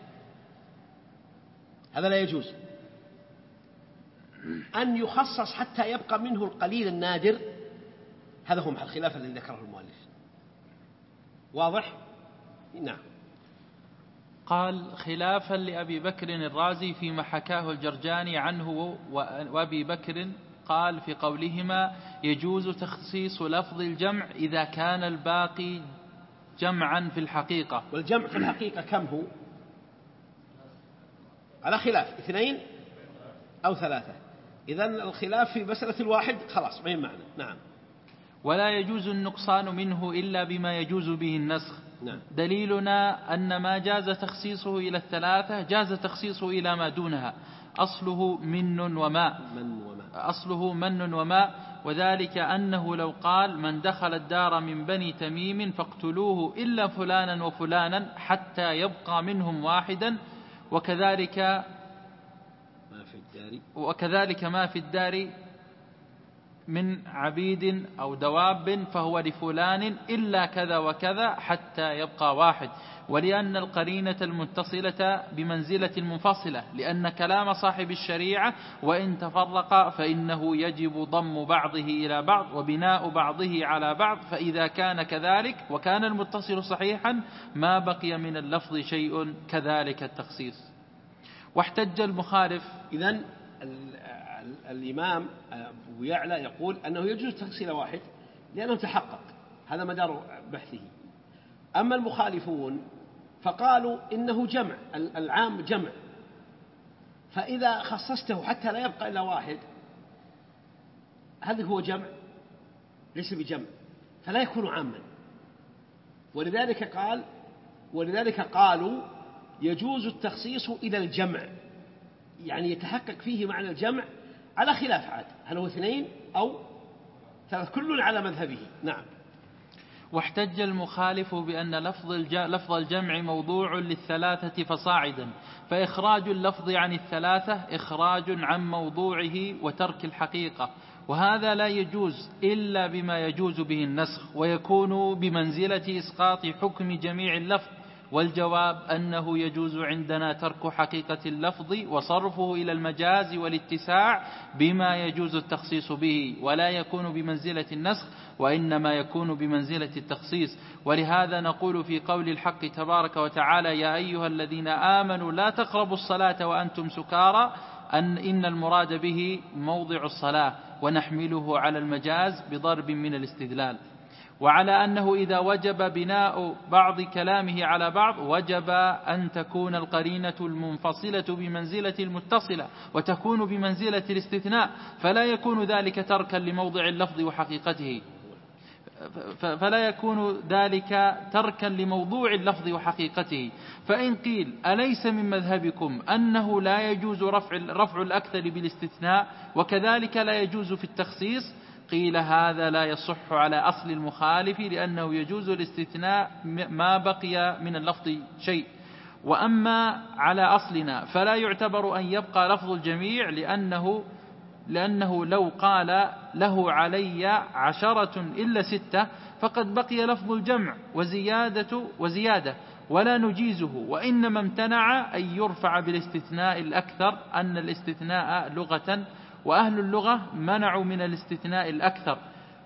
هذا لا يجوز، أن يخصص حتى يبقى منه القليل النادر، هذا هو محل الخلاف الذي ذكره المؤلف. واضح؟ نعم. قال: خلافا لأبي بكر الرازي فيما حكاه الجرجاني عنه وأبي بكر، قال في قولهما: يجوز تخصيص لفظ الجمع إذا كان الباقي جمعا في الحقيقة. والجمع في الحقيقة كم هو؟ على خلاف 2 أو 3. إذن الخلاف في مسألة الواحد خلاص ما معنى. نعم. ولا يجوز النقصان منه إلا بما يجوز به النسخ. نعم. دليلنا أن ما جاز تخصيصه إلى 3 جاز تخصيصه إلى ما دونها، أصله من وماء، وذلك أنه لو قال: من دخل الدار من بني تميم فاقتلوه إلا فلانا وفلانا حتى يبقى منهم واحدا، وكذلك ما في الدار من عبيد أو دواب فهو لفلان إلا كذا وكذا حتى يبقى واحد. ولأن القرينة المتصلة بمنزلة المنفصلة، لأن كلام صاحب الشريعة وإن تفرق فإنه يجب ضم بعضه إلى بعض وبناء بعضه على بعض، فإذا كان كذلك وكان المتصل صحيحا ما بقي من اللفظ شيء، كذلك التخصيص. واحتج المخالف. إذن الإمام أبو يعلى يقول أنه يجوز تخصيص واحد لأنه تحقق، هذا مدار بحثه. أما المخالفون فقالوا إنه جمع، العام جمع، فإذا خصصته حتى لا يبقى إلا واحد هذا هو جمع ليس بجمع، فلا يكون عاما. ولذلك قالوا يجوز التخصيص إلى الجمع، يعني يتحقق فيه معنى الجمع، على خلاف عاد هل هو 2 أو 3، كل على مذهبه. نعم. واحتج المخالف بأن لفظ الجمع موضوع لل3 فصاعدا، فإخراج اللفظ عن 3 إخراج عن موضوعه وترك الحقيقة، وهذا لا يجوز إلا بما يجوز به النسخ، ويكون بمنزلة إسقاط حكم جميع اللفظ. والجواب أنه يجوز عندنا ترك حقيقة اللفظ وصرفه إلى المجاز والاتساع بما يجوز التخصيص به، ولا يكون بمنزلة النسخ وإنما يكون بمنزلة التخصيص. ولهذا نقول في قول الحق تبارك وتعالى: يا أيها الذين آمنوا لا تقربوا الصلاة وأنتم سكارى، إن المراد به موضع الصلاة، ونحمله على المجاز بضرب من الاستدلال. وعلى أنه إذا وجب بناء بعض كلامه على بعض وجب أن تكون القرينة المنفصلة بمنزلة المتصلة وتكون بمنزلة الاستثناء، فلا يكون ذلك تركا لموضع اللفظ وحقيقته، فلا يكون ذلك تركا لموضوع اللفظ وحقيقته. فإن قيل: أليس من مذهبكم أنه لا يجوز رفع الأكثر بالاستثناء وكذلك لا يجوز في التخصيص؟ قيل: هذا لا يصح على أصل المخالف، لأنه يجوز الاستثناء ما بقي من اللفظ شيء. وأما على أصلنا فلا يعتبر أن يبقى لفظ الجميع، لأنه لو قال: له علي 10 إلا 6 فقد بقي لفظ الجمع وزيادة ولا نجيزه، وإنما امتنع أن يرفع بالاستثناء الأكثر، أن الاستثناء لغة، وأهل اللغة منعوا من الاستثناء الأكثر،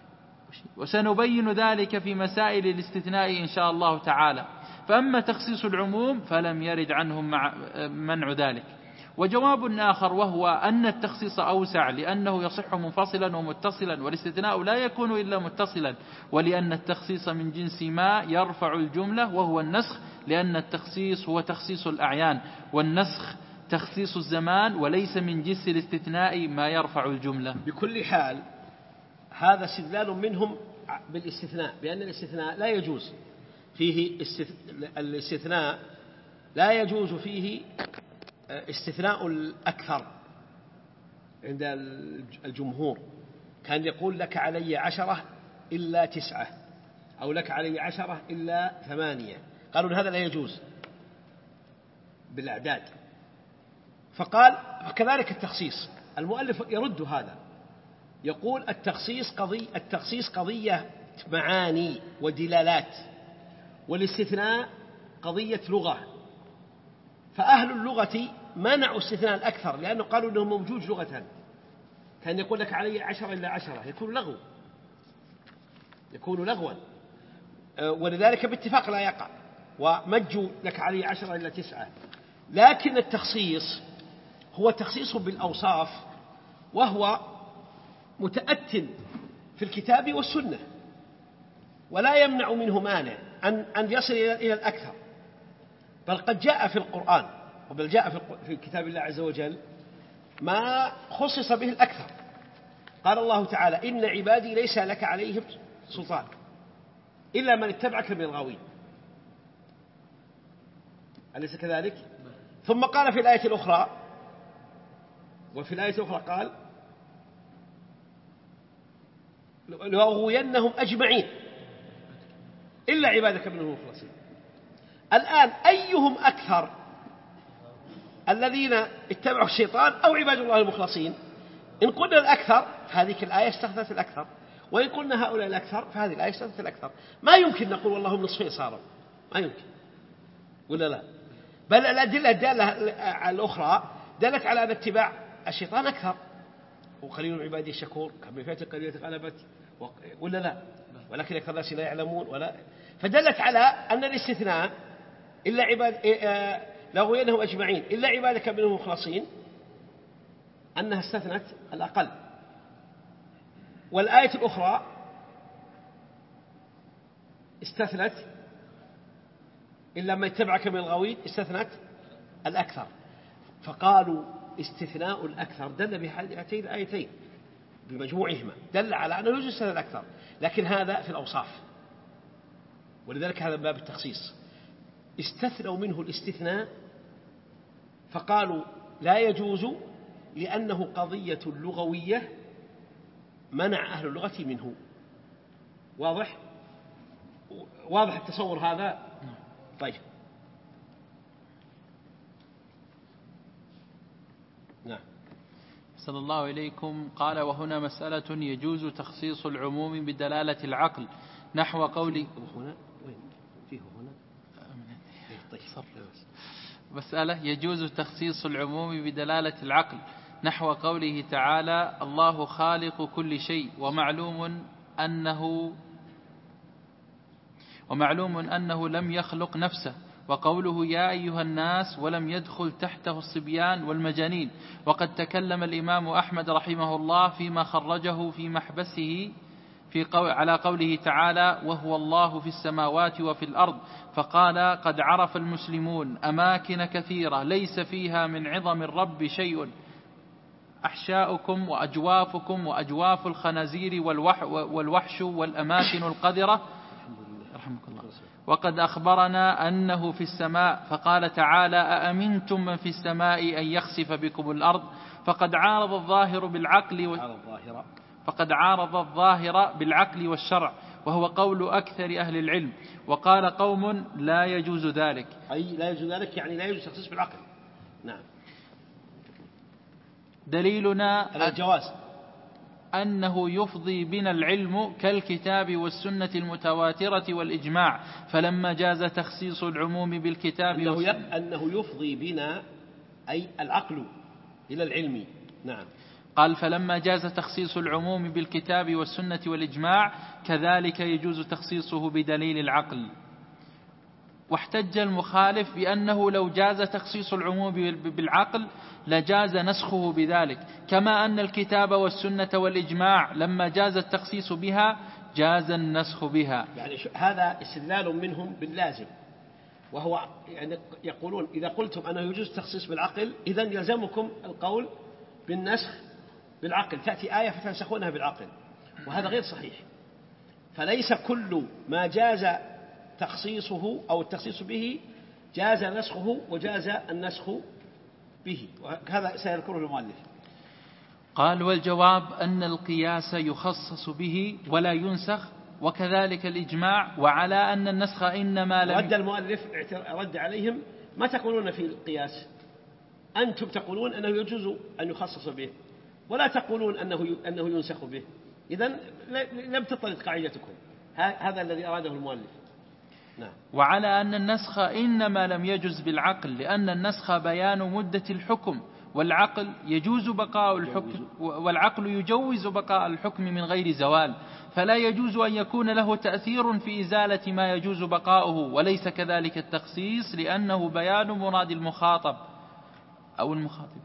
وسنبين ذلك في مسائل الاستثناء إن شاء الله تعالى. فأما تخصيص العموم فلم يرد عنهم منع ذلك. وجواب آخر وهو أن التخصيص أوسع لأنه يصح منفصلا ومتصلا، والاستثناء لا يكون إلا متصلا، ولأن التخصيص من جنس ما يرفع الجملة وهو النسخ، لأن التخصيص هو تخصيص الأعيان والنسخ تخصيص الزمان، وليس من جنس الاستثناء ما يرفع الجملة. بكل حال هذا استدلال منهم بالاستثناء، بأن الاستثناء لا يجوز فيه الاستثناء لا يجوز فيه استثناء الأكثر عند الجمهور، كان يقول لك علي 10 إلا 9 أو لك علي 10 إلا 8، قالوا هذا لا يجوز بالأعداد. فقال كذلك التخصيص، المؤلف يرد هذا، يقول التخصيص قضية معاني ودلالات، والاستثناء قضية لغة، فأهل اللغة منعوا استثناء الأكثر لأنه قالوا أنه موجود لغة، كان يقول لك علي 10 إلا 10 يكون لغوا، ولذلك باتفاق لا يقع، ومجوا لك علي 10 إلا 9. لكن التخصيص هو تخصيص بالأوصاف، وهو متأت في الكتاب والسنة، ولا يمنع منه مانع أن يصل إلى الأكثر، بل قد جاء في القرآن، وبل جاء في كتاب الله عز وجل ما خصص به الأكثر. قال الله تعالى: إن عبادي ليس لك عليهم سلطان إلا من اتبعك من الغاوين، أليس كذلك؟ ثم قال في الآية الأخرى، قال: لأغوينهم أجمعين إلا عبادك منهم المخلصين. الآن أيهم أكثر، الذين اتبعوا الشيطان أو عباد الله المخلصين؟ إن قلنا الأكثر فهذه الآية استثنت الأكثر، وإن قلنا هؤلاء الأكثر فهذه الآية استثنت الأكثر. ما يمكن نقول والله هم نصفين صاروا، ما يمكن، ولا لا؟ بل الأدلة الدالة الأخرى دلت على أن اتباع الشيطان أكثر، وقليل من عبادي الشكور، كم من فئة قليلة غلبت، ولا لا؟ ولكن أكثر الناس لا يعلمون، ولا فدلت على أن الاستثناء إلا عباد لأغوينهم أجمعين إلا عبادك منهم المخلصين أنها استثنت الأقل. والآية الأخرى استثنت إلا ما يتبعك من الغاوين، استثنت الأكثر. فقالوا استثناء الأكثر دل بهاتين الآيتين بمجموعهما دل على أنه يجوز استثناء الأكثر، لكن هذا في الأوصاف، ولذلك هذا باب التخصيص استثنوا منه الاستثناء، فقالوا لا يجوز لأنه قضية لغوية منع أهل اللغة منه. واضح التصور هذا؟ طيب، نعم. صلى الله إليكم. قال: وهنا مسألة يجوز تخصيص العموم بدلالة العقل نحو قولي مسألة يجوز تخصيص العموم بدلالة العقل نحو قوله تعالى: الله خالق كل شيء ومعلوم أنه لم يخلق نفسه، وقوله يا أيها الناس ولم يدخل تحته الصبيان والمجانين. وقد تكلم الإمام أحمد رحمه الله فيما خرجه في محبسه على قوله تعالى: وهو الله في السماوات وفي الأرض، فقال: قد عرف المسلمون أماكن كثيرة ليس فيها من عظم الرب شيء، أحشاؤكم وأجوافكم وأجواف الخنازير والوحش والأماكن القذرة، رحمك الله. وقد أخبرنا أنه في السماء، فقال تعالى: أأمنتم من في السماء أن يخسف بكم الأرض، فقد عارض الظاهر بالعقل والشرع، وهو قول أكثر أهل العلم. وقال قوم: لا يجوز ذلك، أي لا يجوز ذلك يعني لا يجوز تخصيص بالعقل. نعم. دليلنا على الجواز أنه يفضي بنا العلم كالكتاب والسنة المتواترة والإجماع، فلما جاز تخصيص العموم بالكتاب أنه يفضي بنا أي العقل إلى العلم. نعم. قال: فلما جاز تخصيص العموم بالكتاب والسنة والإجماع كذلك يجوز تخصيصه بدليل العقل. واحتج المخالف بأنه لو جاز تخصيص العموم بالعقل لجاز نسخه بذلك، كما أن الكتاب والسنة والإجماع لما جاز التخصيص بها جاز النسخ بها. يعني هذا استدلال منهم باللازم، وهو يعني يقولون إذا قلتم أنه يجوز التخصيص بالعقل إذن يلزمكم القول بالنسخ بالعقل، تأتي آية فتنسخونها بالعقل، وهذا غير صحيح. فليس كل ما جاز تخصيصه أو التخصيص به جاز نسخه وجاز النسخ به، وهذا سيذكره المؤلف. قال: والجواب أن القياس يخصص به ولا ينسخ، وكذلك الإجماع، وعلى أن النسخ إنما لم. رد المؤلف رد عليهم: ما تقولون في القياس؟ أنتم تقولون أنه يجوز أن يخصص به، ولا تقولون أنه ينسخ به، إذن لم تطلق قاعدتكم. هذا الذي أراده المؤلف. نعم. وعلى أن النسخ إنما لم يجز بالعقل، لأن النسخ بيان مدة الحكم، والعقل يجوز بقاء الحكم، والعقل يجوز بقاء الحكم من غير زوال، فلا يجوز أن يكون له تأثير في إزالة ما يجوز بقاؤه. وليس كذلك التخصيص، لأنه بيان مراد المخاطب أو المخاطب،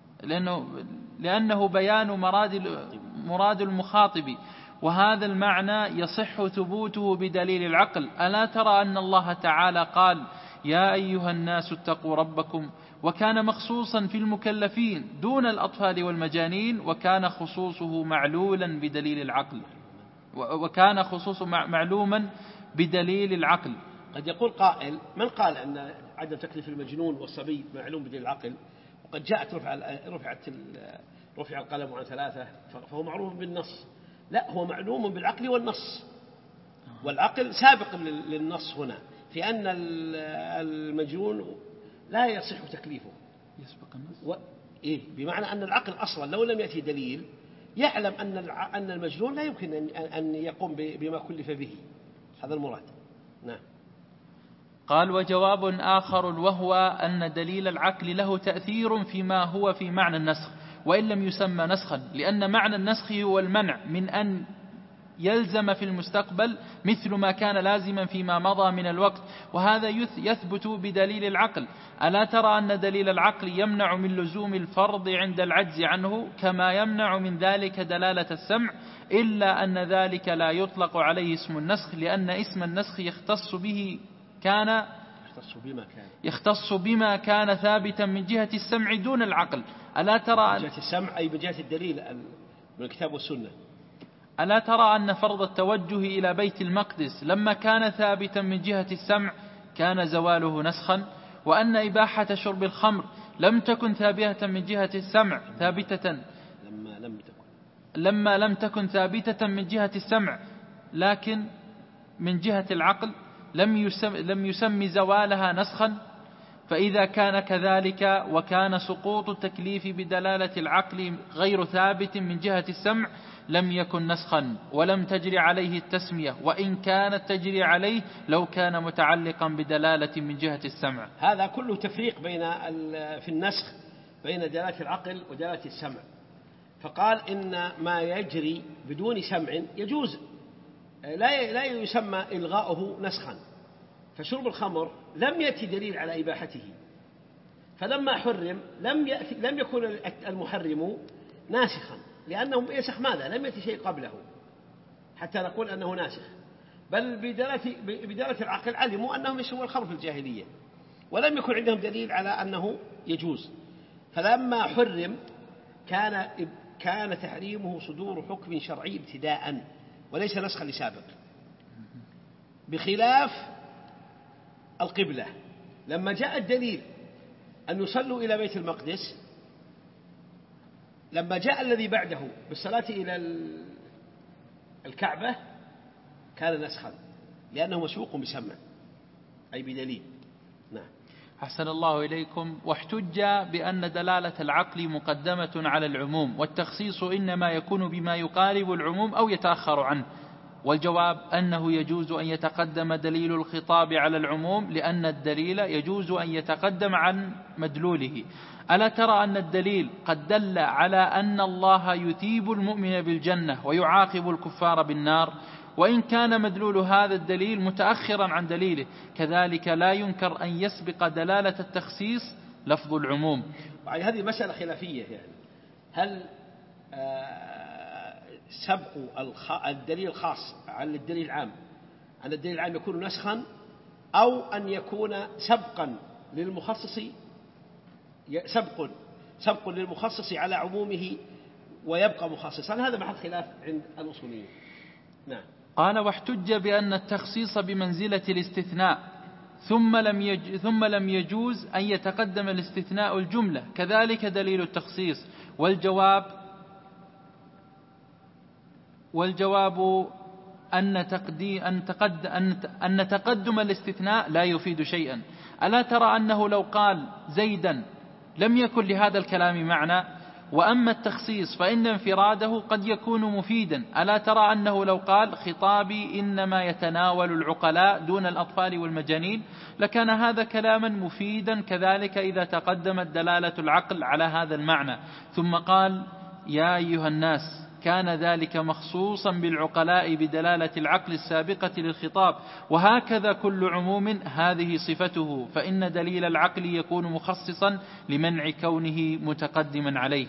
لأنه بيان مراد المخاطب، وهذا المعنى يصح ثبوته بدليل العقل. ألا ترى أن الله تعالى قال: يا أيها الناس اتقوا ربكم، وكان مخصوصا في المكلفين دون الأطفال والمجانين، وكان خصوصه معلولا بدليل العقل، وكان خصوصه معلوما بدليل العقل. قد يقول قائل: من قال أن عدم تكليف المجنون والصبي معلوم بدليل العقل؟ وقد جاءت رفع القلم عن 3، فهو معروف بالنص. لا، هو معلوم بالعقل والنص، والعقل سابق للنص هنا، في أن المجنون لا يصح تكليفه. يسبق النص؟ بمعنى أن العقل أصلا لو لم يأتي دليل يعلم أن المجنون لا يمكن أن يقوم بما كلف به. هذا المراد. نعم. قال: وجواب آخر، وهو أن دليل العقل له تأثير فيما هو في معنى النسخ وإن لم يسمى نسخا، لأن معنى النسخ هو المنع من أن يلزم في المستقبل مثل ما كان لازما فيما مضى من الوقت، وهذا يثبت بدليل العقل. ألا ترى أن دليل العقل يمنع من لزوم الفرض عند العجز عنه، كما يمنع من ذلك دلالة السمع، إلا أن ذلك لا يطلق عليه اسم النسخ، لأن اسم النسخ يختص بما كان ثابتا من جهة السمع دون العقل. ألا ترى من جهة السمع أي من جهة الدليل من الكتاب والسنة. ألا ترى أن فرض التوجه إلى بيت المقدس لما كان ثابتا من جهة السمع كان زواله نسخا، وأن إباحة شرب الخمر لم تكن ثابتة من جهة السمع لما لم تكن ثابتة من جهة السمع، لكن من جهة العقل لم يسم زوالها نسخا. فإذا كان كذلك وكان سقوط التكليف بدلالة العقل غير ثابت من جهة السمع لم يكن نسخا، ولم تجري عليه التسمية، وإن كانت تجري عليه لو كان متعلقا بدلالة من جهة السمع. هذا كله تفريق في النسخ بين دلالة العقل ودلالة السمع. فقال إن ما يجري بدون سمع يجوز، لا يسمى إلغاؤه نسخا. فشرب الخمر لم يأتي دليل على إباحته، فلما حرم لم يكن المحرم ناسخا، لأنه ينسخ ماذا؟ لم يأتي شيء قبله حتى نقول أنه ناسخ. بل بدلالة العقل علموا أنهم يشربون الخمر في الجاهلية، ولم يكن عندهم دليل على أنه يجوز. فلما حرم كان تحريمه صدور حكم شرعي ابتداء وليس نسخا لسابق، بخلاف القبلة. لما جاء الدليل أن يصلوا إلى بيت المقدس، لما جاء الذي بعده بالصلاة إلى الكعبة كان نسخا، لأنه مسبوق بسمع أي بدليل. نعم. أحسن الله إليكم. واحتج بأن دلالة العقل مقدمة على العموم، والتخصيص إنما يكون بما يقارب العموم أو يتأخر عنه. والجواب أنه يجوز أن يتقدم دليل الخطاب على العموم، لأن الدليل يجوز أن يتقدم عن مدلوله. ألا ترى أن الدليل قد دل على أن الله يثيب المؤمن بالجنة ويعاقب الكفار بالنار، وإن كان مدلول هذا الدليل متأخرا عن دليله، كذلك لا ينكر أن يسبق دلالة التخصيص لفظ العموم. يعني هذه مسألة خلافية، يعني هل سبق الدليل الخاص عن الدليل العام، أن الدليل العام يكون نسخا، أو أن يكون سبقا للمخصص، سبق للمخصص على عمومه ويبقى مخصصا. هذا محل خلاف عند الأصوليين. نعم. قال: واحتج بأن التخصيص بمنزلة الاستثناء، ثم لم يجوز أن يتقدم الاستثناء الجملة، كذلك دليل التخصيص. والجواب أن تقدم الاستثناء لا يفيد شيئا. ألا ترى أنه لو قال زيدا لم يكن لهذا الكلام معنى؟ وأما التخصيص فإن انفراده قد يكون مفيدا. ألا ترى أنه لو قال خطابي إنما يتناول العقلاء دون الأطفال والمجانين لكان هذا كلاما مفيدا، كذلك إذا تقدمت دلالة العقل على هذا المعنى ثم قال يا أيها الناس، كان ذلك مخصوصا بالعقلاء بدلالة العقل السابقة للخطاب. وهكذا كل عموم هذه صفته، فإن دليل العقل يكون مخصصا لمنع كونه متقدما عليه.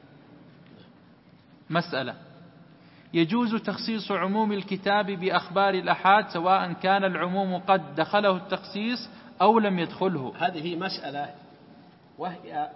مسألة: يجوز تخصيص عموم الكتاب بأخبار الأحاد سواء كان العموم قد دخله التخصيص أو لم يدخله. هذه مسألة وهي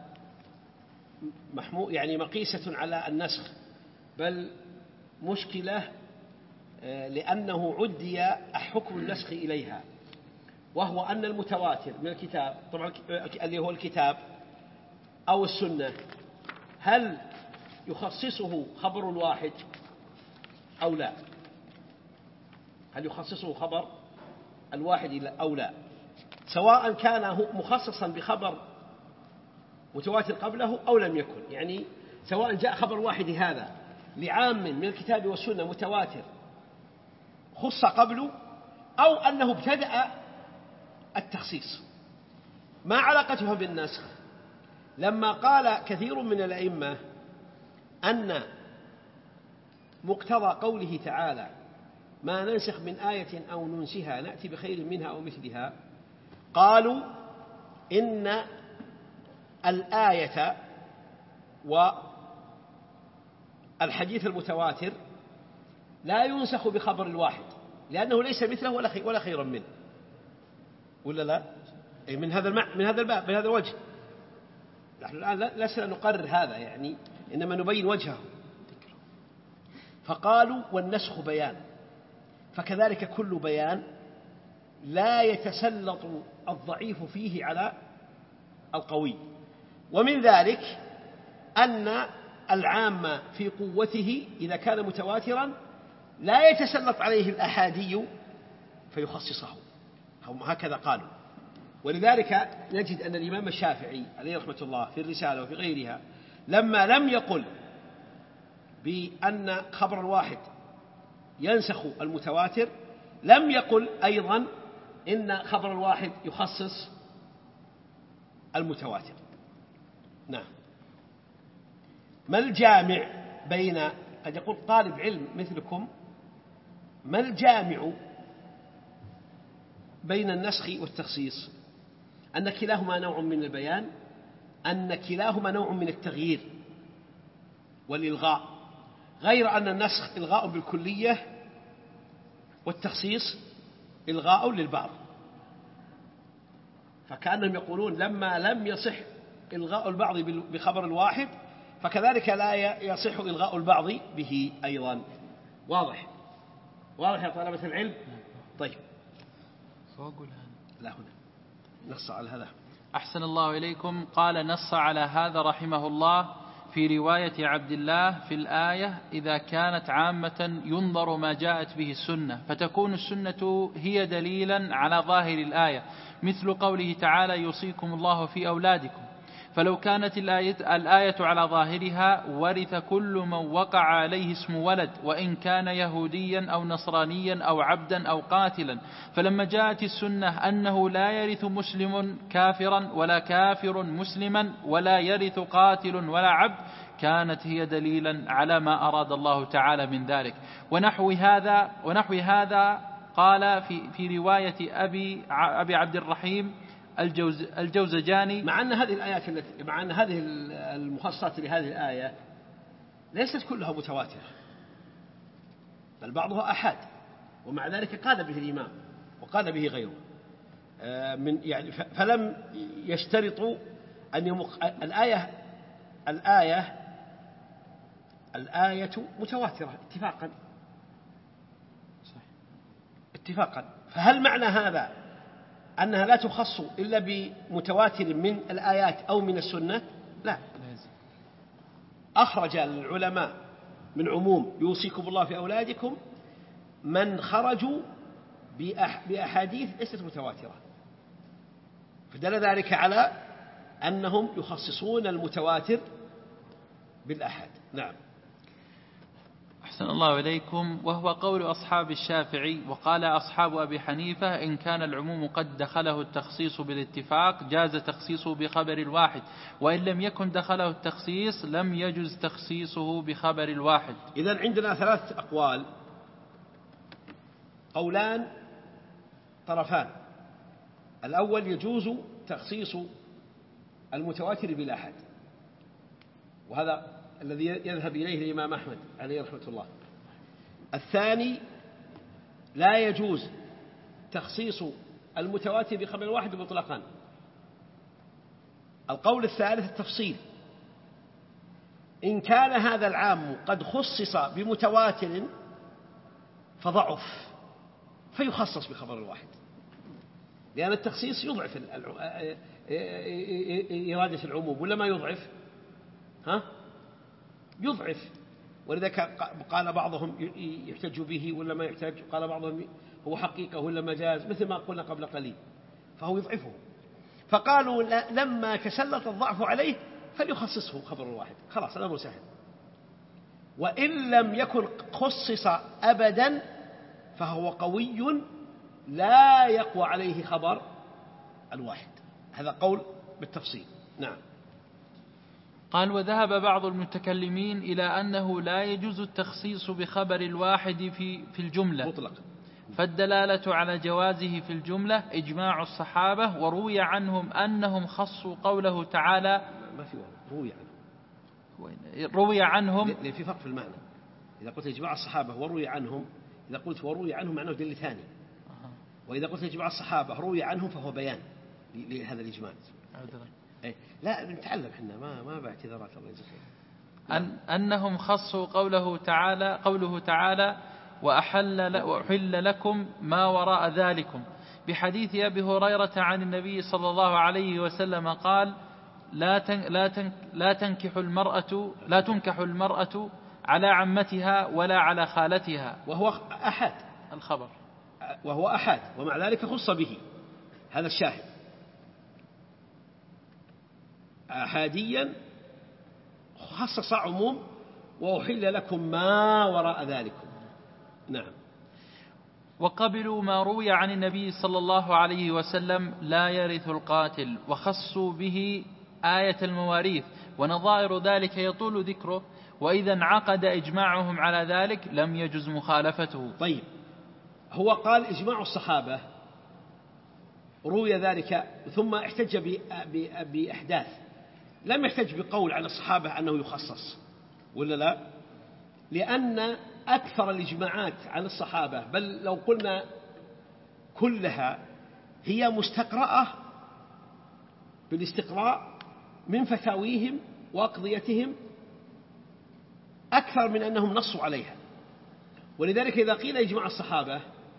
يعني مقيسة على النسخ، بل مشكلة لأنه عدي حكم النسخ إليها، وهو أن المتواتر من الكتاب، طبعا اللي هو الكتاب أو السنة، هل يخصصه خبر واحد أو لا؟ هل يخصصه خبر الواحد أو لا؟ سواء كان مخصصا بخبر متواتر قبله أو لم يكن، يعني سواء جاء خبر واحد هذا لعام من الكتاب والسنة متواتر خص قبله، أو أنه ابتدأ التخصيص. ما علاقتها بالنسخ؟ لما قال كثير من الأئمة أن مقتضى قوله تعالى ما ننسخ من آية أو ننسها نأتي بخير منها أو مثلها، قالوا إن الآية والحديث المتواتر لا ينسخ بخبر الواحد، لأنه ليس مثله ولا خيرا منه، ولا لا؟ من هذا الباب، من هذا الوجه. نحن الآن لسنا نقرر هذا، يعني إنما نبين وجهه. فقالوا والنسخ بيان، فكذلك كل بيان لا يتسلط الضعيف فيه على القوي. ومن ذلك أن العام في قوته إذا كان متواترا لا يتسلط عليه الأحادي فيخصصه، هكذا قالوا. ولذلك نجد أن الإمام الشافعي عليه رحمة الله في الرسالة وفي غيرها لما لم يقل بأن خبر الواحد ينسخ المتواتر لم يقل أيضا إن خبر الواحد يخصص المتواتر. نعم. ما الجامع بين، قد يقول طالب علم مثلكم، ما الجامع بين النسخ والتخصيص؟ أن كلاهما نوع من البيان، أن كلاهما نوع من التغيير والإلغاء، غير أن النسخ إلغاء بالكلية والتخصيص إلغاء للبعض. فكأنهم يقولون لما لم يصح إلغاء البعض بخبر الواحد فكذلك لا يصح إلغاء البعض به أيضا. واضح يا طلبة العلم؟ طيب لا هنا نص على هذا. أحسن الله إليكم. قال نص على هذا رحمه الله في رواية عبد الله في الآية إذا كانت عامة ينظر ما جاءت به السنة، فتكون السنة هي دليلا على ظاهر الآية، مثل قوله تعالى يوصيكم الله في أولادكم. فلو كانت الآية على ظاهرها ورث كل من وقع عليه اسم ولد وإن كان يهوديا أو نصرانيا أو عبدا أو قاتلا. فلما جاءت السنة أنه لا يرث مسلم كافرا ولا كافر مسلما ولا يرث قاتل ولا عبد، كانت هي دليلا على ما أراد الله تعالى من ذلك. ونحو هذا قال في رواية أبي عبد الرحيم الجوزجاني، مع أن هذه المخصصات لهذه الآية ليست كلها متواترة، بل بعضها أحاد، ومع ذلك قال به الإمام وقال به غيره فلم يشترطوا أن الآية متواترة اتفاقا. فهل معنى هذا أنها لا تخص إلا بمتواتر من الآيات أو من السنة؟ لا. أخرج العلماء من عموم يوصيكم الله في أولادكم من خرجوا بأحاديث ليست متواترة، فدل ذلك على أنهم يخصصون المتواتر بالأحاد. نعم. أحسن الله إليكم. وهو قول أصحاب الشافعي. وقال أصحاب أبي حنيفة إن كان العموم قد دخله التخصيص بالاتفاق جاز تخصيصه بخبر الواحد، وإن لم يكن دخله التخصيص لم يجز تخصيصه بخبر الواحد. إذن عندنا 3 أقوال، قولان طرفان. الأول يجوز تخصيص المتواتر بالأحد، وهذا الذي يذهب إليه الإمام أحمد عليه رحمة الله. الثاني لا يجوز تخصيص المتواتر بخبر واحد مطلقا. القول الثالث التفصيل، إن كان هذا العام قد خصص بمتواتر فضعف فيخصص بخبر الواحد، لأن التخصيص يضعف إرادة العموم، ولا ما يضعف؟ يضعف. ولذلك قال بعضهم يحتج به ولا ما يحتج، قال بعضهم هو حقيقة ولا مجاز، مثل ما قلنا قبل قليل، فهو يضعفه. فقالوا لما تسلط الضعف عليه فليخصصه خبر الواحد، خلاص الأمر سهل. وإن لم يكن خصص أبدا فهو قوي لا يقوى عليه خبر الواحد. هذا قول بالتفصيل. نعم. قال وذهب بعض المتكلمين إلى أنه لا يجوز التخصيص بخبر الواحد في الجملة مطلق، فالدلالة على جوازه في الجملة إجماع الصحابة، وروي عنهم أنهم خصوا قوله تعالى. ما في روي عنهم، لأن في فرق في المعنى. إذا قلت إجماع الصحابة وروي عنهم، إذا قلت وروي عنهم معناه دليل ثاني، وإذا قلت إجماع الصحابة روي عنهم فهو بيان لهذا الإجماع. لا نتعلم احنا ما باعتذارات. الله يجزاك خير. أنهم خصوا قوله تعالى وأحل لكم ما وراء ذلكم، بحديث أبي هريرة عن النبي صلى الله عليه وسلم قال لا تنكح المرأة على عمتها ولا على خالتها، وهو أحد الخبر، وهو أحد، ومع ذلك خص به. هذا الشاهد أحاديا خصص عموم وأحل لكم ما وراء ذلكم. نعم. وقبلوا ما روي عن النبي صلى الله عليه وسلم لا يرث القاتل، وخصوا به آية المواريث، ونظائر ذلك يطول ذكره، وإذا انعقد إجماعهم على ذلك لم يجز مخالفته. طيب، هو قال إجماع الصحابة روي ذلك، ثم احتج بأحداث، لم يحتج بقول عن الصحابة أنه يخصص، ولا لا؟ لأن أكثر الإجماعات عن الصحابة، بل لو قلنا كلها، هي مستقرأة بالاستقراء من فتاويهم وأقضيتهم أكثر من أنهم نصوا عليها. ولذلك إذا قيل إجماع الصحابة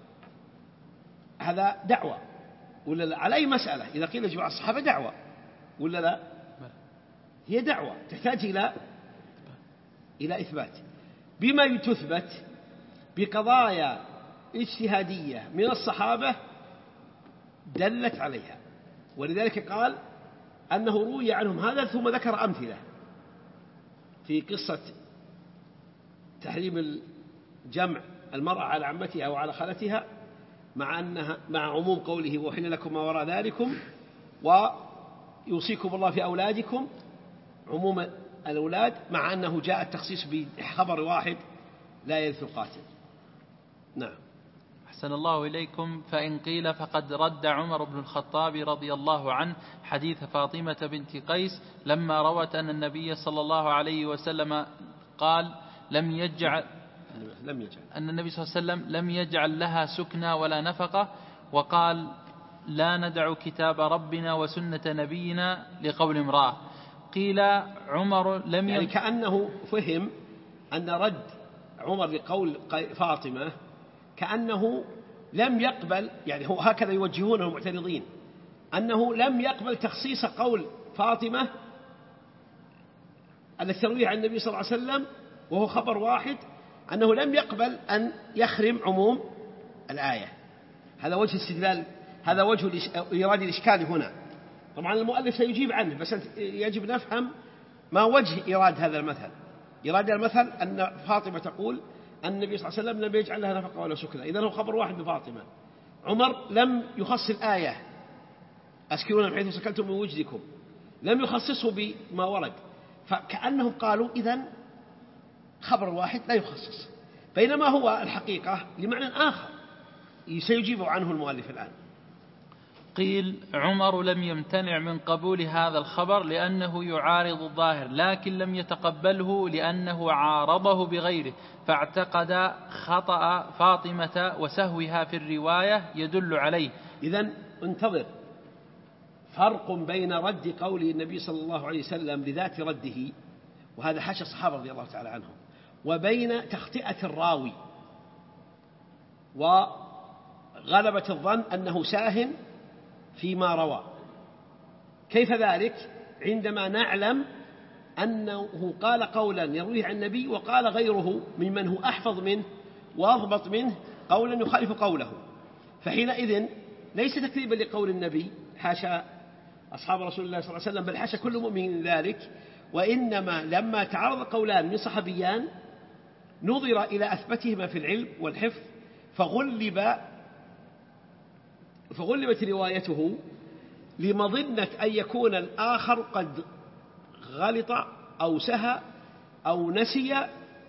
هذا دعوة، ولا لا؟ على أي مسألة إذا قيل إجماع الصحابة دعوة، ولا لا؟ هي دعوة تحتاج إلى إثبات، بما تثبت بقضايا اجتهادية من الصحابة دلت عليها. ولذلك قال أنه روي عنهم هذا، ثم ذكر أمثلة في قصة تحريم الجمع المرأة على عمتها أو على خالتها، مع عموم قوله وحل لكم ما وراء ذلكم ويوصيكم الله في أولادكم، عموم الأولاد، مع أنه جاء التخصيص بخبر واحد لا يرث القاتل. نعم. أحسن الله إليكم. فإن قيل فقد رد عمر بن الخطاب رضي الله عنه حديث فاطمة بنت قيس لما روت أن النبي صلى الله عليه وسلم قال أن النبي صلى الله عليه وسلم لم يجعل لها سكنى ولا نفقة، وقال لا ندع كتاب ربنا وسنة نبينا لقول امرأة. قيل عمر لم يعني كأنه فهم أن رد عمر لقول فاطمة كأنه لم يقبل، يعني هو هكذا يوجهونه المعترضين، أنه لم يقبل تخصيص قول فاطمة التي ترويه عن النبي صلى الله عليه وسلم وهو خبر واحد، أنه لم يقبل أن يخرم عموم الآية. هذا وجه استدلال، هذا وجه إيراد الإشكال هنا. طبعا المؤلف سيجيب عنه، بس يجب نفهم ما وجه إيراد هذا المثل. إيراد المثل أن فاطمة تقول أن النبي صلى الله عليه وسلم لم يجعل لها نفقة ولا سكنى، إذن هو خبر واحد بفاطمة. عمر لم يخص الآية أسكنونا بحيث سكنتم من وجدكم، لم يخصصه بما ورد، فكأنهم قالوا إذن خبر واحد لا يخصص، بينما هو الحقيقة لمعنى آخر سيجيب عنه المؤلف الآن. قيل عمر لم يمتنع من قبول هذا الخبر لأنه يعارض الظاهر، لكن لم يتقبله لأنه عارضه بغيره، فاعتقد خطأ فاطمة وسهوها في الرواية يدل عليه. إذن انتظر، فرق بين رد قول النبي صلى الله عليه وسلم لذات رده، وهذا حاشا الصحابة رضي الله تعالى عنهم، وبين تخطئة الراوي وغلبة الظن أنه ساهٍ فيما روى. كيف ذلك؟ عندما نعلم أنه قال قولا يرويه عن النبي وقال غيره ممن هو أحفظ منه وأضبط منه قولا يخالف قوله، فحينئذ ليس تكذيبا لقول النبي، حاشا أصحاب رسول الله صلى الله عليه وسلم، بل حاشا كل مؤمن ذلك، وإنما لما تعارض قولان من صحابيان نظر إلى أثبتهما في العلم والحفظ فغلبت روايته لمظنة أن يكون الآخر قد غلط أو سهى أو نسي،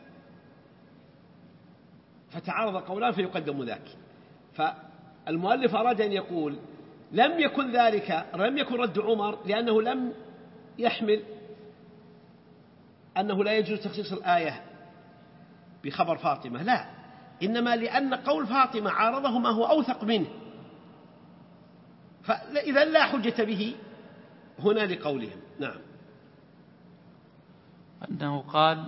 فتعارض قولان فيقدم ذاك. فالمؤلف أراد أن يقول لم يكن رد عمر لأنه لم يحمل أنه لا يجوز تخصيص الآية بخبر فاطمة، لا، إنما لأن قول فاطمة عارضه ما هو أوثق منه، فإذا لا حجة به هنا لقولهم. نعم. أنه قال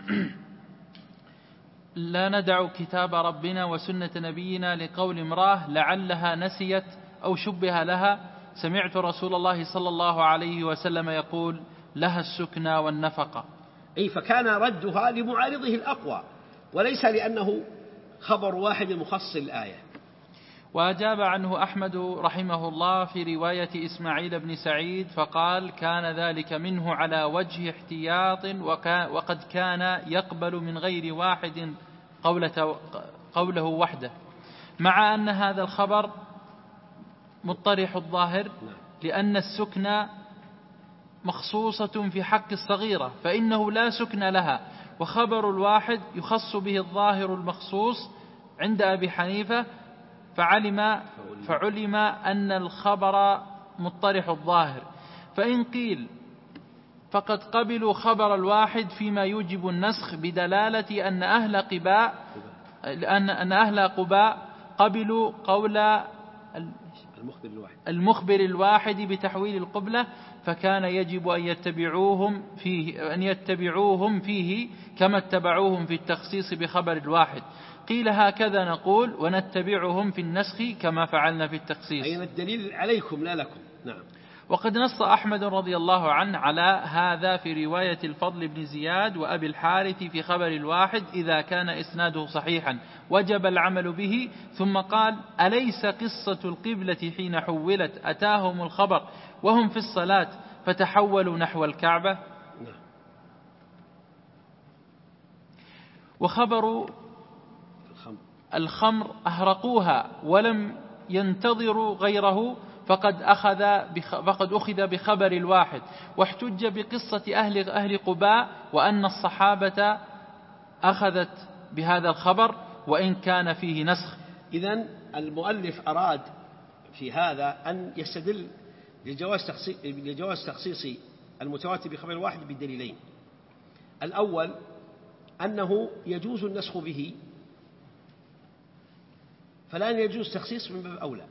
لا ندع كتاب ربنا وسنة نبينا لقول امرأة لعلها نسيت أو شبه لها، سمعت رسول الله صلى الله عليه وسلم يقول لها السكنى والنفقة. أي فكان ردها لمعارضه الأقوى وليس لأنه خبر واحد مخصص الآية. وأجاب عنه أحمد رحمه الله في رواية إسماعيل بن سعيد فقال كان ذلك منه على وجه احتياط، وقد كان يقبل من غير واحد قوله وحده، مع أن هذا الخبر مطرح الظاهر لأن السكنى مخصوصة في حق الصغيرة فإنه لا سكن لها، وخبر الواحد يخص به الظاهر المخصوص عند أبي حنيفة، فعلم أن الخبر مطرح الظاهر. فإن قيل فقد قبلوا خبر الواحد فيما يوجب النسخ بدلالة أن أهل قباء قبلوا قول المخبر الواحد بتحويل القبلة، فكان يجب أن يتبعوهم فيه كما اتبعوهم في التخصيص بخبر الواحد. قيل هكذا نقول ونتبعهم في النسخ كما فعلنا في التخصيص. أي الدليل عليكم لا لكم. نعم. وقد نص أحمد رضي الله عنه على هذا في رواية الفضل بن زياد وأبي الحارث في خبر الواحد إذا كان إسناده صحيحا وجب العمل به. ثم قال: أليس قصة القبلة حين حولت أتاهم الخبر وهم في الصلاة فتحولوا نحو الكعبة؟ وخبر الخمر أهرقوها ولم ينتظروا غيره فقد أخذ بخبر الواحد. واحتج بقصة أهل قباء وأن الصحابة أخذت بهذا الخبر وإن كان فيه نسخ. إذن المؤلف أراد في هذا أن يستدل لجواز تخصيص المتواتر بخبر الواحد بدليلين. الأول أنه يجوز النسخ به، فلا يجوز تخصيص من باب أولى،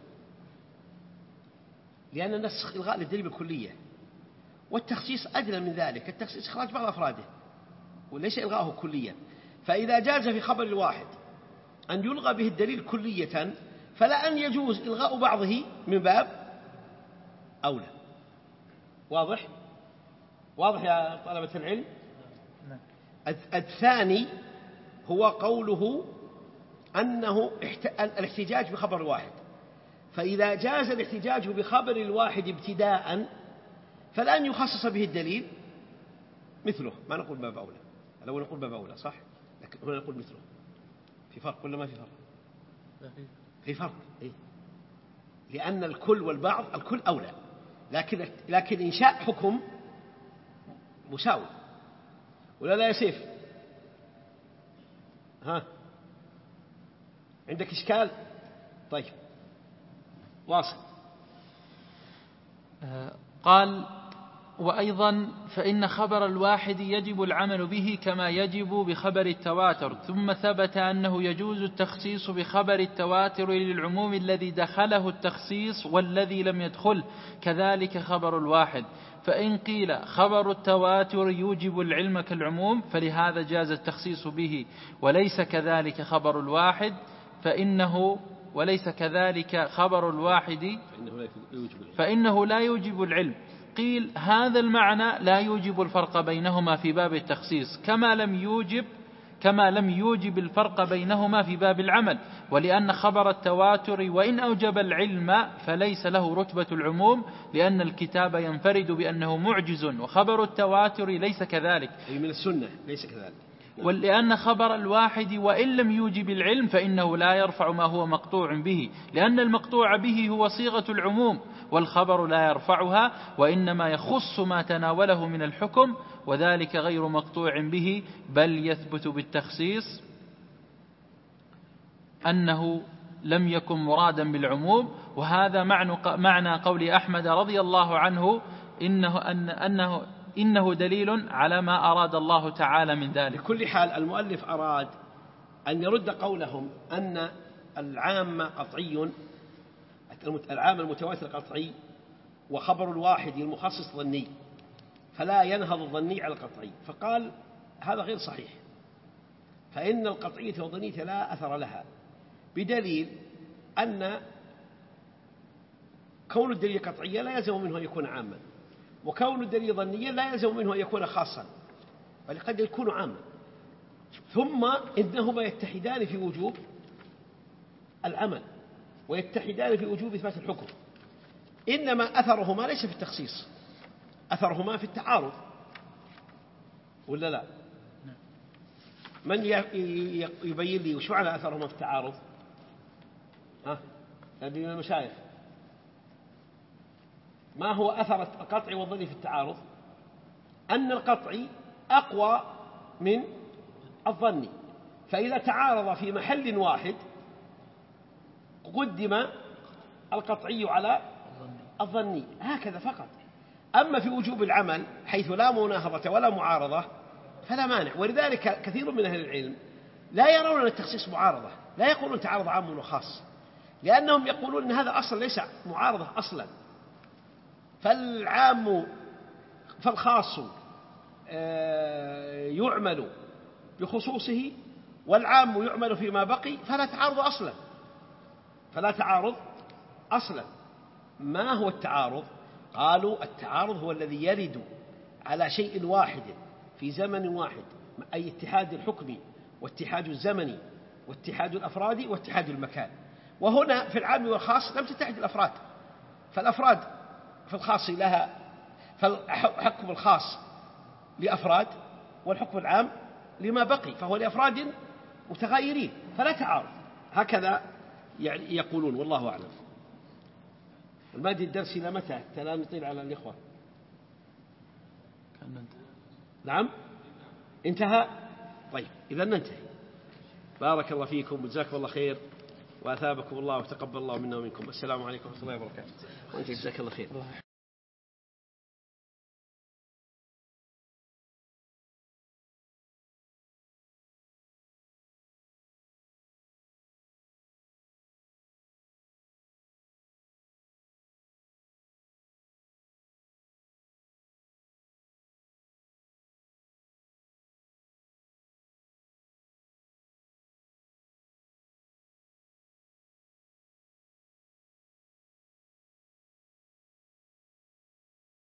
لأن النسخ إلغاء للدليل بالكلية، والتخصيص أدنى من ذلك، التخصيص إخراج بعض أفراده وليس إلغاءه كليا. فإذا جاز في خبر الواحد أن يلغى به الدليل كلية، فلا أن يجوز إلغاء بعضه من باب أولى. واضح يا طلبة العلم؟ الثاني هو قوله أنه الاحتجاج بخبر الواحد، فإذا جاز الاحتجاج بخبر الواحد ابتداء فلن يخصص به الدليل مثله. ما نقول باب أولى، لو نقول باب أولى صح، لكن هنا نقول مثله. في فرق ولا ما في فرق؟ في فرق إيه؟ لأن الكل والبعض، الكل أولى، لكن إنشاء حكم مساوي ولا لا يا سيف؟ ها عندك إشكال؟ طيب واصل. قال: وأيضا فإن خبر الواحد يجب العمل به كما يجب بخبر التواتر. ثم ثبت أنه يجوز التخصيص بخبر التواتر للعموم الذي دخله التخصيص والذي لم يدخله، كذلك خبر الواحد. فإن قيل خبر التواتر يوجب العلم كالعموم فلهذا جاز التخصيص به، وليس كذلك خبر الواحد وليس كذلك خبر الواحد فإنه لا يوجب العلم. قيل هذا المعنى لا يوجب الفرق بينهما في باب التخصيص كما لم يوجب الفرق بينهما في باب العمل، ولأن خبر التواتر وإن أوجب العلم فليس له رتبة العموم، لأن الكتاب ينفرد بأنه معجز، وخبر التواتر ليس كذلك، أي من السنة ليس كذلك. ولأن خبر الواحد وإن لم يوجب العلم فإنه لا يرفع ما هو مقطوع به، لأن المقطوع به هو صيغة العموم، والخبر لا يرفعها وإنما يخص ما تناوله من الحكم، وذلك غير مقطوع به، بل يثبت بالتخصيص أنه لم يكن مرادا بالعموم. وهذا معنى قول أحمد رضي الله عنه إنه دليل على ما أراد الله تعالى من ذلك. بكل حال المؤلف أراد أن يرد قولهم أن العام قطعي، العام المتواتر قطعي، وخبر الواحد المخصص ظني، فلا ينهض الظني على القطعي. فقال هذا غير صحيح، فإن القطعية والظنية لا أثر لها، بدليل أن كون الدليل قطعيا لا يلزم منه أن يكون عاما، وكون الدليل ظنيا لا يلزم منه أن يكون خاصا، بل قد يكون عاما. ثم إنهما يتحدان في وجوب العمل ويتحدان في وجوب إثبات الحكم، إنما أثرهما ليس في التخصيص، أثرهما في التعارض، ولا لا؟ من يبين لي وش معنى أثرهما في التعارض؟ هذه من المشايخ، ما هو أثر القطع والظني في التعارض؟ أن القطعي أقوى من الظني، فإذا تعارض في محل واحد قدم القطعي على الظني، هكذا فقط. أما في وجوب العمل حيث لا مناهضة ولا معارضة فلا مانع. ولذلك كثير من أهل العلم لا يرون التخصيص معارضة، لا يقولون تعارض عام وخاص، لأنهم يقولون أن هذا أصلا ليس معارضة أصلا، فالخاص يعمل بخصوصه والعام يعمل فيما بقي، فلا تعارض أصلا. ما هو التعارض؟ قالوا التعارض هو الذي يرد على شيء واحد في زمن واحد، أي اتحاد الحكم واتحاد الزمن واتحاد الأفراد واتحاد المكان. وهنا في العام والخاص لم تتحد الأفراد، فالأفراد في الخاص لها، فالحكم الخاص لأفراد والحكم العام لما بقي، فهو لأفراد متغايرين فلا تعارض. هكذا يعني يقولون، والله أعلم. المادة الدرس إلى متى؟ حتى لا نطيل على الإخوة. نعم انتهى. طيب إذا ننتهي. بارك الله فيكم وجزاكم الله خير وأثابكم الله وتقبل الله منا ومنكم. السلام عليكم ورحمة الله وبركاته. وأنت جزاك الله خير.